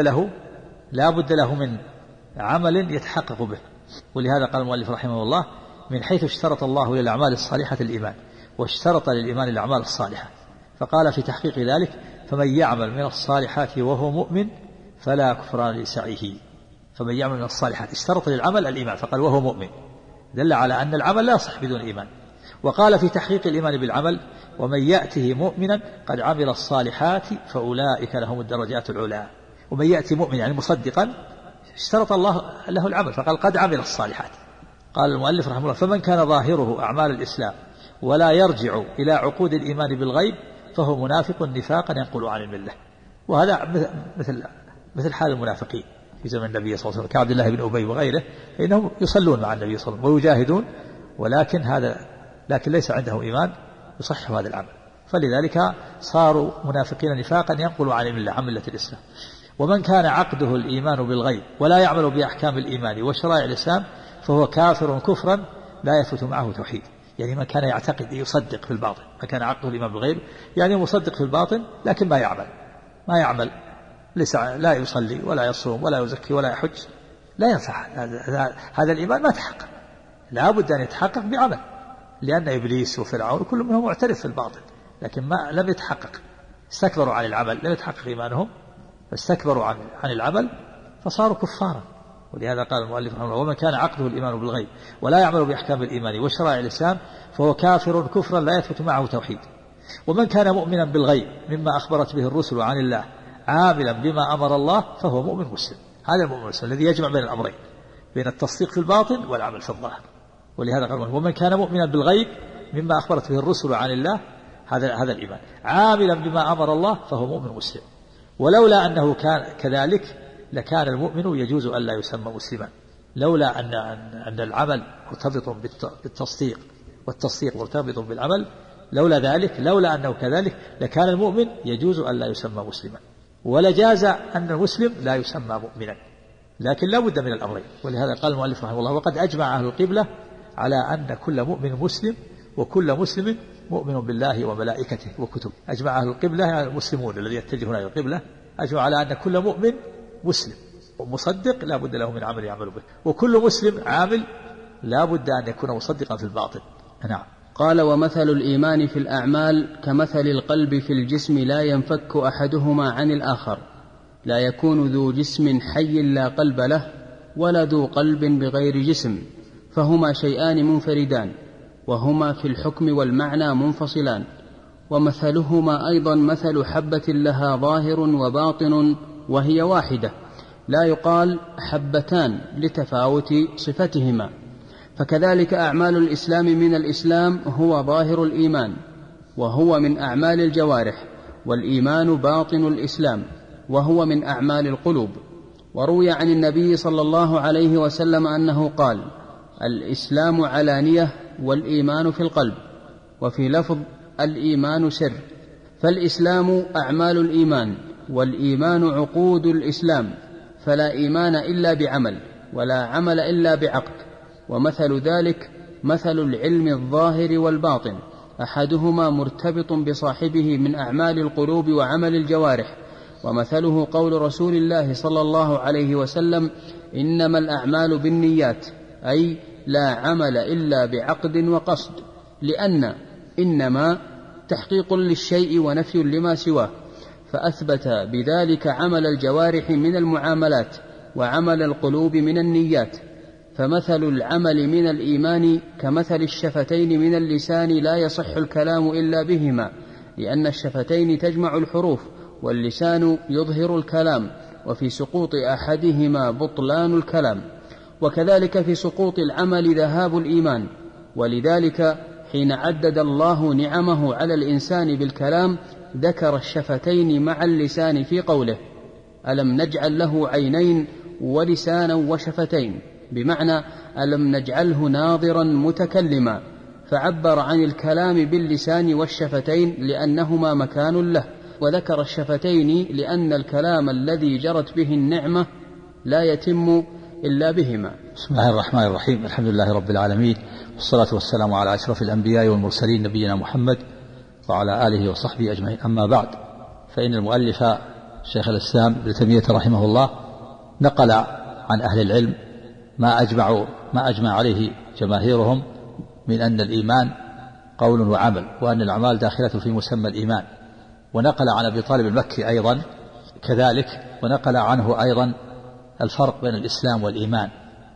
لا بد له من عمل يتحقق به. ولهذا قال المؤلف رحمه الله: من حيث اشترط الله للأعمال الصالحة الإيمان، واشترط للإيمان الأعمال الصالحة. فقال في تحقيق ذلك: فمن يعمل من الصالحات وهو مؤمن فلا كفران لسعيه. فمن يعمل من الصالحات اشترط للعمل الإيمان، فقال وهو مؤمن، دل على أن العمل لا يصح بدون إيمان. وقال في تحقيق الإيمان بالعمل: ومن يأته مؤمنا قد عمل الصالحات فأولئك لهم الدرجات العلى. ومن يأتي مؤمن يعني مصدقا اشترط الله له العمل، فقال قد عمل الصالحات. قال المؤلف رحمه الله: فمن كان ظاهره أعمال الإسلام ولا يرجع إلى عقود الإيمان بالغيب فهو منافق نفاقا ينقل عن الملة. وهذا مثل حال المنافقين في زمن النبي صلى الله عليه وسلم كعبد الله بن أبي وغيره، فإنهم يصلون مع النبي صلى الله عليه وسلم ويجاهدون، لكن ليس عندهم إيمان يصحح هذا العمل، فلذلك صاروا منافقين نفاقا ينقل عن الملة، عن ملة الإسلام. ومن كان عقده الإيمان بالغيب ولا يعمل بأحكام الإيمان وشرائع الإسلام فهو كافر كفرا لا يثبت معه توحيد. يعني من كان يعتقد يصدق في الباطن، من كان عقده الإيمان بالغيب يعني مصدق في الباطن لكن ما يعمل لا يصلي ولا يصوم ولا يزكي ولا يحج، لا ينفع هذا الإيمان، ما تحقق. لا بد أن يتحقق بعمل، لأن إبليس وفرعون كل منهم معترف في الباطن لكن لم يتحقق، استكبروا عن العمل، لم يتحقق إيمانهم فاستكبروا عن العمل فصاروا كفارا. ولهذا قال المؤلف رحمه الله: ومن كان عقده الإيمان بالغيب ولا يعمل بأحكام الإيمان وشرائع الإسلام فهو كافر كفرا لا يثبت معه توحيد. ومن كان مؤمنا بالغيب مما أخبرت به الرسل عن الله عاملا بما أمر الله فهو مؤمن مسلم. هذا المؤمن المسلم الذي يجمع بين الأمرين، بين التصديق في الباطن والعمل في الظاهر. ولهذا قال: ومن كان مؤمنا بالغيب مما أخبرت به الرسل عن الله، هذا الإيمان، عاملا بما أمر الله فهو مؤمن مسلم. ولولا أنه كان كذلك لكان المؤمن يجوز أن لا يسمى مسلما. لولا أن العمل مرتبط بالتصديق والتصديق مرتبط بالعمل، لولا أنه كذلك لكان المؤمن يجوز أن لا يسمى مسلما، ولجاز أن المسلم لا يسمى مؤمنا، لكن لا بد من الأمرين. ولهذا قال المؤلف رحمه الله: وقد أجمع أهل القبلة على أن كل مؤمن مسلم وكل مسلم مؤمن بالله وملائكته وكتبه. أجمع أهل القبلة المسلمون الذين يتجهون إلى القبلة أجمع على أن كل مؤمن مسلم ومصدق لا بد له من عمل يعمل به، وكل مسلم عامل لا بد أن يكون مصدقا في الباطن. نعم. قال: ومثل الإيمان في الأعمال كمثل القلب في الجسم لا ينفك أحدهما عن الآخر، لا يكون ذو جسم حي لا قلب له ولا ذو قلب بغير جسم، فهما شيئان منفردان وهما في الحكم والمعنى منفصلان. ومثلهما أيضا مثل حبة لها ظاهر وباطن وهي واحدة، لا يقال حبتان لتفاوت صفتهما. فكذلك أعمال الإسلام من الإسلام هو ظاهر الإيمان وهو من أعمال الجوارح، والإيمان باطن الإسلام وهو من أعمال القلوب. وروي عن النبي صلى الله عليه وسلم أنه قال: الإسلام علانية والإيمان في القلب. وفي لفظ: الإيمان سر، فالإسلام أعمال الإيمان، والإيمان عقود الإسلام، فلا إيمان إلا بعمل، ولا عمل إلا بعقد. ومثل ذلك مثل العلم الظاهر والباطن، أحدهما مرتبط بصاحبه من أعمال القلوب وعمل الجوارح. ومثله قول رسول الله صلى الله عليه وسلم: إنما الأعمال بالنيات، أي لا عمل إلا بعقد وقصد، لأن إنما تحقيق للشيء ونفي لما سواه، فأثبت بذلك عمل الجوارح من المعاملات وعمل القلوب من النيات. فمثل العمل من الإيمان كمثل الشفتين من اللسان، لا يصح الكلام إلا بهما، لأن الشفتين تجمع الحروف، واللسان يظهر الكلام، وفي سقوط أحدهما بطلان الكلام، وكذلك في سقوط العمل ذهاب الإيمان. ولذلك حين عدد الله نعمه على الإنسان بالكلام ذكر الشفتين مع اللسان في قوله: ألم نجعل له عينين ولسانا وشفتين، بمعنى ألم نجعله ناظرا متكلما، فعبر عن الكلام باللسان والشفتين لأنهما مكان له، وذكر الشفتين لأن الكلام الذي جرت به النعمة لا يتم إلا بهما. بسم الله الرحمن الرحيم، الحمد لله رب العالمين، والصلاة والسلام على أشرف الأنبياء والمرسلين نبينا محمد وعلى آله وصحبه أجمعين. أما بعد، فإن المؤلف شيخ الإسلام ابن تيمية رحمه الله نقل عن أهل العلم ما أجمع عليه جماهيرهم من أن الإيمان قول وعمل، وأن الأعمال داخلة في مسمى الإيمان. ونقل عن أبي طالب المكي أيضا كذلك، ونقل عنه أيضا الفرق بين الإسلام والإيمان،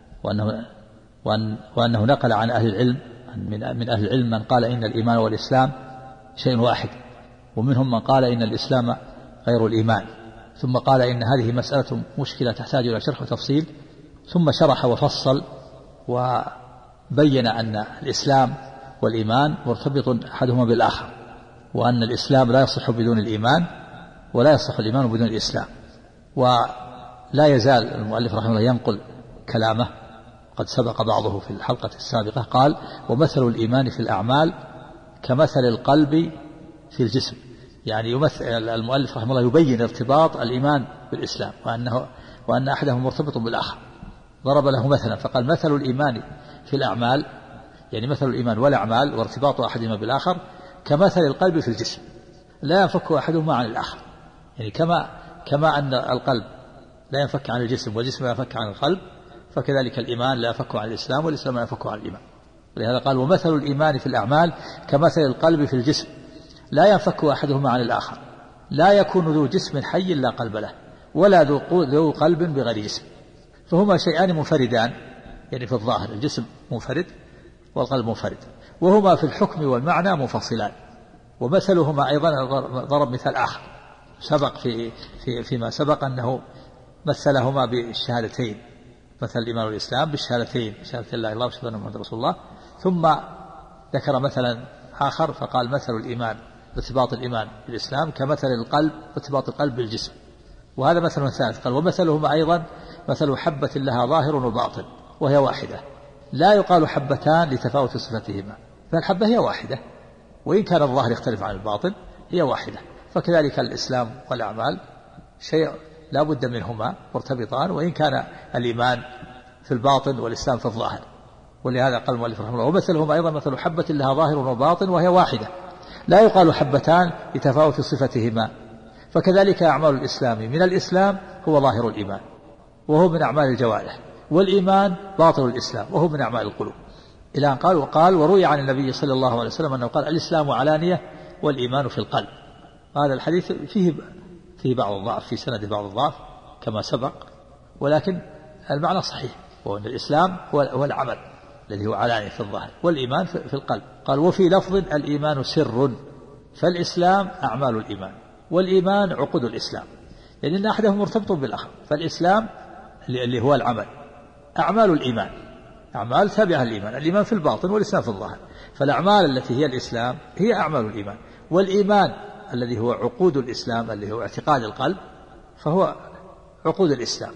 وأنه نقل عن أهل العلم من أهل العلم من قال إن الإيمان والإسلام شيء واحد، ومنهم من قال إن الإسلام غير الإيمان، ثم قال إن هذه مسألة مشكلة تحتاج إلى شرح وتفصيل، ثم شرح وفصل وبين أن الإسلام والإيمان مرتبط أحدهما بالآخر، وأن الإسلام لا يصح بدون الإيمان، ولا يصح الإيمان بدون الإسلام. ولا يزال المؤلف رحمه الله ينقل كلامه، قد سبق بعضه في الحلقة السابقة، قال: ومثل الإيمان في الأعمال كمثل القلب في الجسم. يعني يمثل المؤلف رحمه الله يبين ارتباط الإيمان بالإسلام، وأن أحدهم مرتبط بالآخر. ضرب له مثلا فقال: مثل الإيمان في الأعمال، يعني مثل الإيمان والأعمال وارتباط أحدهما بالآخر كمثل القلب في الجسم، لا ينفك أحدهما عن الآخر. يعني كما أن القلب لا ينفك عن الجسم والجسم لا ينفك عن القلب، فكذلك الإيمان لا ينفك عن الإسلام والإسلام لا ينفك عن الإيمان. ولهذا قال: ومثل الإيمان في الأعمال كمثل القلب في الجسم، لا ينفك أحدهما عن الآخر، لا يكون ذو جسم حي لا قلب له، ولا ذو قلب بغير جسم، فهما شيئان منفردان، يعني في الظاهر الجسم منفرد والقلب منفرد، وهما في الحكم والمعنى منفصلان. ومثلهما أيضا ضرب مثال آخر سبق فيما سبق أنه مثلهما بالشهادتين، مثل الإيمان والإسلام بالشهادتين، شهادة لا إله إلا الله وشهادة أن محمدا رسول الله. ثم ذكر مثلا آخر فقال: مثل الإيمان ارتباط الإيمان بالإسلام كمثل القلب ارتباط القلب بالجسم. وهذا مثل ثالث، قال: ومثلهما أيضا مثل حبة لها ظاهر وباطن وهي واحدة، لا يقال حبتان لتفاوت صفتهما، فالحبة هي واحدة، وإن كان الظاهر يختلف عن الباطن هي واحدة. فكذلك الإسلام والأعمال شيء لا بد منهما مرتبطان، وإن كان الإيمان في الباطن والإسلام في الظاهر. ولهذا قال المؤلف رحمه الله: ومثلهما أيضا مثل حبة لها ظاهر وباطن وهي واحدة، لا يقال حبتان لتفاوت صفتهما. فكذلك أعمال الإسلام من الإسلام هو ظاهر الإيمان، وهو من أعمال الجوارح، والإيمان باطن الإسلام وهو من أعمال القلوب. إلى أن قال: وروي عن النبي صلى الله عليه وسلم أنه قال: الإسلام علانية والإيمان في القلب. هذا الحديث فيه بعض الضعف، في سند بعض الضعف كما سبق، ولكن المعنى صحيح، وأن الإسلام هو العمل الذي هو علانية في الظاهر، والإيمان في القلب. قال: وفي لفظ الإيمان سر، فالإسلام أعمال الإيمان، والإيمان عقود الإسلام، يعني أن أحدهم مرتبط بالآخر. فالإسلام اللي هو العمل، أعمال الإيمان أعمال تابعة للإيمان، الإيمان في الباطن والإسلام في الظاهر. فالأعمال التي هي الإسلام هي أعمال الإيمان، والإيمان الذي هو عقود الإسلام الذي هو اعتقاد القلب فهو عقود الإسلام.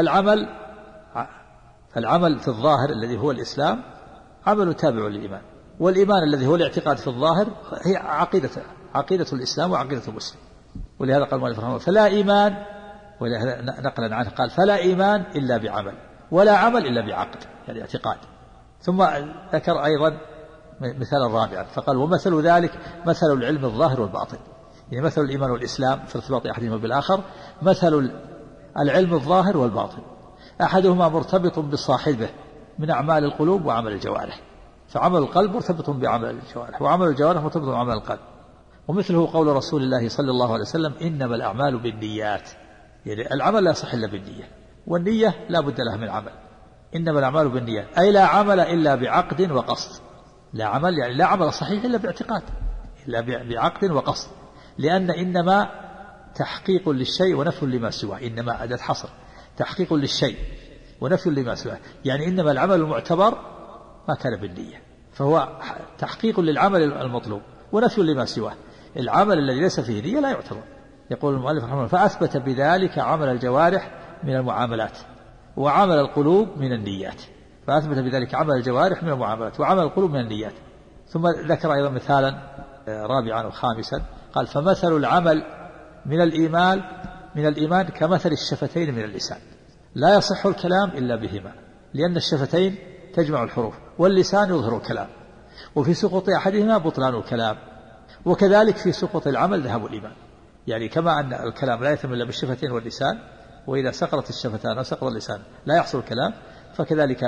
فالعمل في الظاهر الذي هو الإسلام عمل تابع للإيمان، والإيمان الذي هو الاعتقاد في الظاهر هي عقيدة الإسلام وعقيدة المسلم. ولهذا قال المؤلف رحمه الله فلا إيمان، ولهذا نقلا عنه قال فلا إيمان إلا بعمل ولا عمل إلا بعقد، يعني اعتقاد. ثم ذكر أيضا مثالا رابعا فقال ومثل ذلك مثل العلم الظاهر والباطن، يعني مثل الإيمان والإسلام في ارتباط أحدهما بالآخر مثل العلم الظاهر والباطن، أحدهما مرتبط بصاحبه من أعمال القلوب وعمل الجوارح، فعمل القلب مرتبط بعمل الجوارح وعمل الجوارح مرتبط بعمل القلب. ومثله قول رسول الله صلى الله عليه وسلم إنما الأعمال بالنيات، يعني العمل لا يصح إلا بالنية، والنية لا بد لها من عمل. إنما الأعمال بالنيات أي لا عمل إلا بعقد وقصد، لا عمل يعني لا عمل صحيح إلا باعتقاد، إلا بعقد وقصد، لأن إنما تحقيق للشيء ونفي لما سواه، إنما أداة حصر تحقيق للشيء ونفي لما سواه، يعني إنما العمل المعتبر ما كان بالنية، فهو تحقيق للعمل المطلوب ونفي لما سواه. العمل الذي ليس فيه نية لا يعتبر. يقول المؤلف رحمه الله فأثبت بذلك عمل الجوارح من المعاملات وعمل القلوب من النيات، فأثبت بذلك عمل الجوارح من المعاملات وعمل القلوب من النيات. ثم ذكر أيضا مثالا رابعا وخامسا قال فمثل العمل من الإيمان كمثل الشفتين من اللسان، لا يصح الكلام إلا بهما، لأن الشفتين تجمع الحروف واللسان يظهر الكلام، وفي سقوط أحدهما بطلان الكلام، وكذلك في سقوط العمل ذهاب الإيمان. يعني كما أن الكلام لا يتم إلا بالشفتين واللسان، وإذا سقطت الشفتان أو سقط اللسان لا يحصل الكلام، فكذلك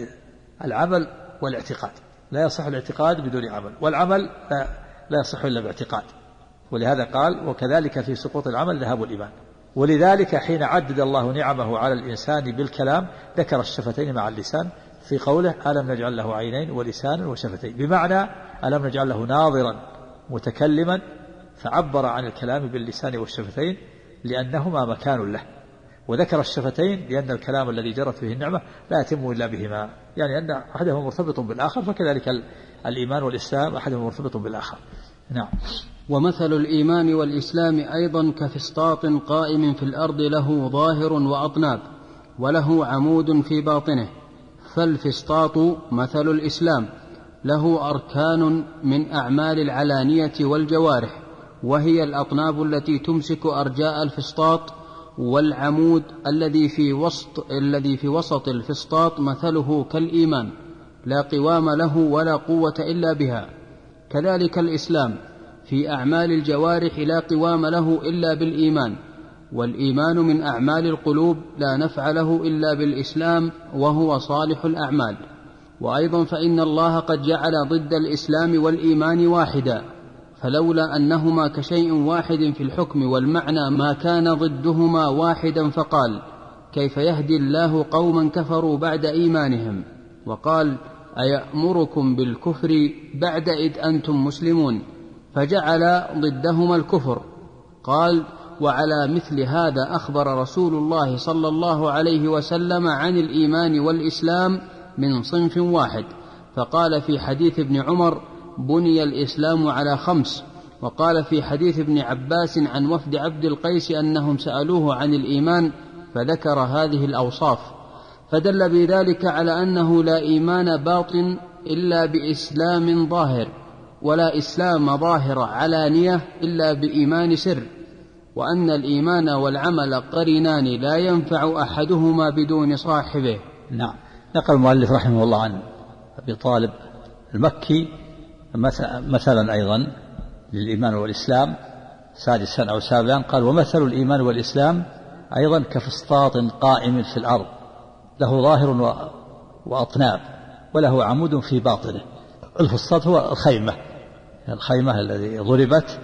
العمل والاعتقاد، لا يصح الاعتقاد بدون عمل، والعمل لا يصح إلا باعتقاد. ولهذا قال وكذلك في سقوط العمل ذهاب الإيمان. ولذلك حين عدد الله نعمه على الإنسان بالكلام ذكر الشفتين مع اللسان في قوله ألم نجعل له عينين ولسانا وشفتين، بمعنى ألم نجعل له ناظرا متكلما، فعبر عن الكلام باللسان والشفتين لأنهما مكان له، وذكر الشفتين لأن الكلام الذي جرت به النعمة لا يتم إلا بهما، يعني أن أحدهما مرتبط بالآخر، فكذلك الإيمان والإسلام أحدهما مرتبط بالآخر. نعم. ومثل الإيمان والإسلام أيضا كفسطاط قائم في الأرض له ظاهر وأطناب وله عمود في باطنه، فالفسطاط مثل الإسلام له أركان من أعمال العلانية والجوارح، وهي الأطناب التي تمسك أرجاء الفسطاط، والعمود الذي في وسط الفسطاط مثله كالإيمان لا قوام له ولا قوة إلا بها. كذلك الإسلام في أعمال الجوارح لا قوام له إلا بالإيمان، والإيمان من أعمال القلوب لا نفع له إلا بالإسلام وهو صالح الأعمال. وأيضا فإن الله قد جعل ضد الإسلام والإيمان واحدا، فلولا أنهما كشيء واحد في الحكم والمعنى ما كان ضدهما واحدا، فقال كيف يهدي الله قوما كفروا بعد إيمانهم، وقال أيأمركم بالكفر بعد إذ أنتم مسلمون، فجعل ضدهما الكفر. قال وعلى مثل هذا أخبر رسول الله صلى الله عليه وسلم عن الإيمان والإسلام من صنف واحد، فقال في حديث ابن عمر بني الإسلام على 5، وقال في حديث ابن عباس عن وفد عبد القيس أنهم سألوه عن الإيمان فذكر هذه الأوصاف، فدل بذلك على أنه لا إيمان باطن إلا بإسلام ظاهر، ولا إسلام ظاهر علانية إلا بإيمان سر، وأن الإيمان والعمل قرينان لا ينفع أحدهما بدون صاحبه. نعم. نقل المؤلف رحمه الله عن أبي طالب المكي مثلا أيضا للإيمان والإسلام سادسا أو سابعا قال ومثل الإيمان والإسلام أيضا كفسطاط قائم في الأرض له ظاهر وأطناب وله عمود في باطنه. الفسطاط هو الخيمة الذي ضربت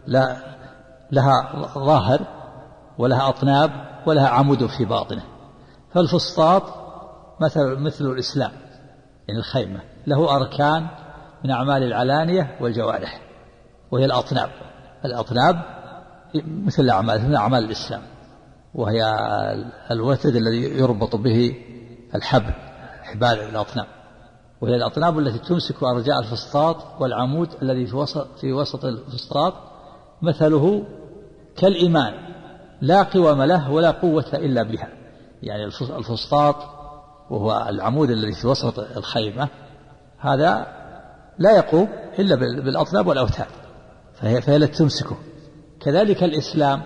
لها ظاهر ولها أطناب ولها عمود في باطنه، فالفسطاط مثل الإسلام، يعني الخيمة له أركان من أعمال العلانية والجوارح، وهي الأطناب مثل أعمال الإسلام، وهي الوتد الذي يربط به الحبل، حبال الأطناب، وهي الأطناب التي تمسك أرجاء الفسطاط، والعمود الذي في وسط الفسطاط مثله كالإيمان لا قوام له ولا قوة إلا بها. يعني الفسطاط وهو العمود الذي في وسط الخيمة هذا لا يقوم إلا بالأطناب والأوتاد، فهي لا تمسكه. كذلك الإسلام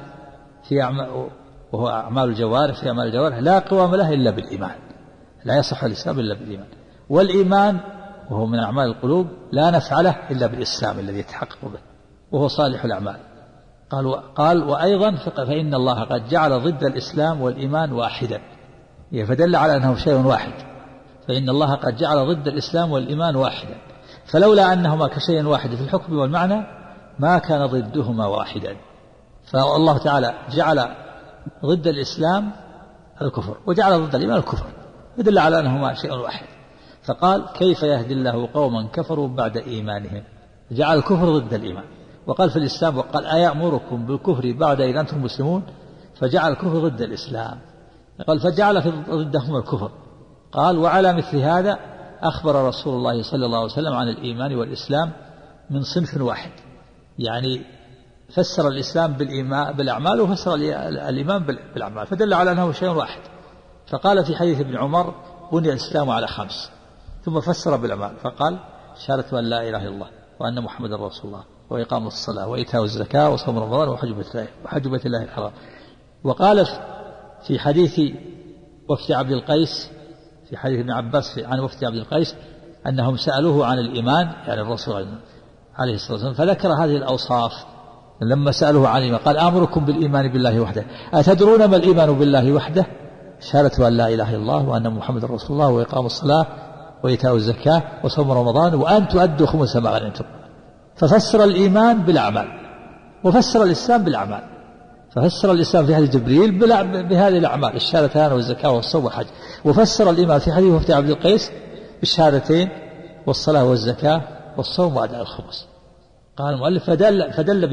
وهو أعمال الجوارح، في أعمال الجوارح لا قوام له إلا بالإيمان، لا يصح الإسلام إلا بالإيمان. والإيمان وهو من أعمال القلوب لا نفع له إلا بالإسلام الذي يتحقق به وهو صالح الأعمال. قال وأيضا فإن الله قد جعل ضد الإسلام والإيمان واحدا، فدل على أنه شيء واحد، فإن الله قد جعل ضد الإسلام والإيمان واحدا، فلولا أنهما كشيء واحد في الحكم والمعنى ما كان ضدهما واحدا. فالله تعالى جعل ضد الإسلام الكفر وجعل ضد الإيمان الكفر، فدل على أنهما شيء واحد. فقال كيف يهدي الله قوما كفروا بعد إيمانهم، جعل الكفر ضد الإيمان. وقال في الإسلام وقال أيأمركم بالكفر بعد إذ أنتم مسلمون، فجعل الكفر ضد الإسلام. قال فجعل ضدهما الكفر. قال وعلى مثل هذا أخبر رسول الله صلى الله عليه وسلم عن الإيمان والإسلام من صنف واحد، يعني فسر الإسلام بالأعمال وفسر الإيمان بالأعمال، فدل على أنه شيء واحد. فقال في حديث ابن عمر بني الإسلام على 5، ثم فسر بالأعمال فقال شهادة أن لا إله إلا الله وأن محمدا رسول الله وإقام الصلاة وإيتاء الزكاة وصوم رمضان وحج بيت الله الحرام. وقال في حديث وفد عبد القيس، في حديث ابن عباس عن وفد عبد القيس أنهم سألوه عن الإيمان، يعني الرسول عليه الصلاة والسلام، فذكر هذه الأوصاف لما سألوه عن الإيمان. قال آمركم بالإيمان بالله وحده، أتدرون ما الإيمان بالله وحده؟ شهادة أن لا إله إلا الله وأن محمد رسول الله وإقام الصلاة وإيتاء الزكاة وصوم رمضان وأن تؤدوا خمس ما غنمتم. ففسر الإيمان بالأعمال وفسر الإسلام بالأعمال، ففسر الإسلام في حديث جبريل بهذه الأعمال الشهادتان والزكاة والصوم والحج، وفسر الإيمان في حديث وفد عبد القيس بالشهادتين والصلاة والزكاة والصوم وأداء الخمس. قال المؤلف فدل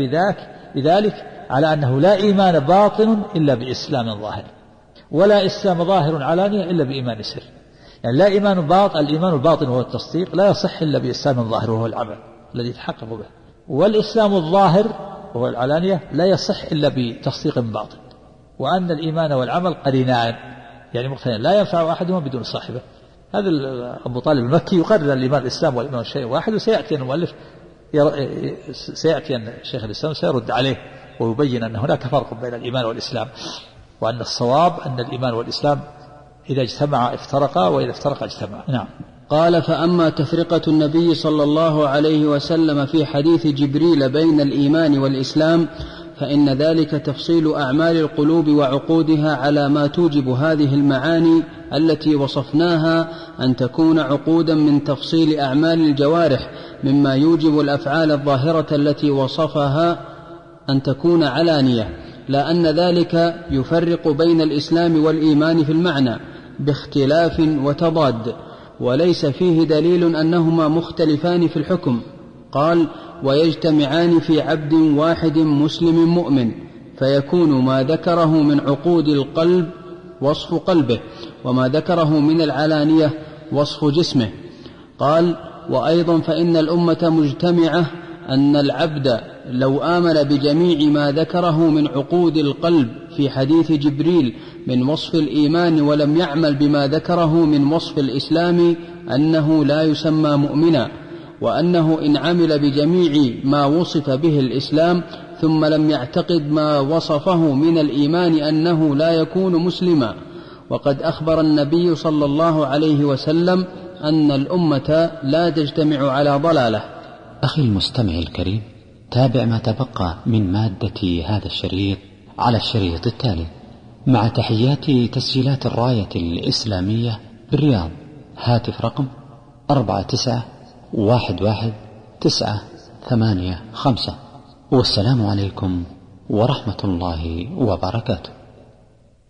بذلك على أنه لا إيمان باطن إلا بإسلام ظاهر، ولا إسلام ظاهر علانية إلا بإيمان سر. يعني لا إيمان باطن، الإيمان الباطن وهو التصديق لا يصح إلا بإسلام ظاهر وهو العمل الذي يتحقق به، والإسلام الظاهر وهو العلانية لا يصح إلا بتصديق باطن. وأن الإيمان والعمل قرينان يعني مقترنان لا ينفع أحدهما بدون صاحبه. هذا أبو طالب المكي يقرر الإيمان الإسلام والإيمان شيء واحد، وسيأتي المؤلف سيأتي أن شيخ الإسلام سيرد عليه ويبين أن هناك فرق بين الإيمان والإسلام، وأن الصواب أن الإيمان والإسلام إذا اجتمع افترقا وإذا افترقا اجتمعا. نعم. قال فأما تفرقة النبي صلى الله عليه وسلم في حديث جبريل بين الإيمان والإسلام فإن ذلك تفصيل أعمال القلوب وعقودها على ما توجب هذه المعاني التي وصفناها أن تكون عقودا من تفصيل أعمال الجوارح مما يوجب الأفعال الظاهرة التي وصفها أن تكون علانية، لا أن ذلك يفرق بين الإسلام والإيمان في المعنى باختلاف وتضاد، وليس فيه دليل أنهما مختلفان في الحكم. قال ويجتمعان في عبد واحد مسلم مؤمن، فيكون ما ذكره من عقود القلب وصف قلبه، وما ذكره من العلانية وصف جسمه. قال وأيضا فإن الأمة مجتمعة أن العبد لو آمن بجميع ما ذكره من عقود القلب في حديث جبريل من وصف الإيمان ولم يعمل بما ذكره من وصف الإسلام أنه لا يسمى مؤمنا، وأنه إن عمل بجميع ما وصف به الإسلام ثم لم يعتقد ما وصفه من الإيمان أنه لا يكون مسلما. وقد أخبر النبي صلى الله عليه وسلم أن الأمة لا تجتمع على ضلالة. أخي المستمع الكريم، تابع ما تبقى من مادة هذا الشريط على الشريط التالي مع تحيات تسجيلات الراية الإسلامية بالرياض. هاتف رقم 49111985. والسلام عليكم ورحمة الله وبركاته.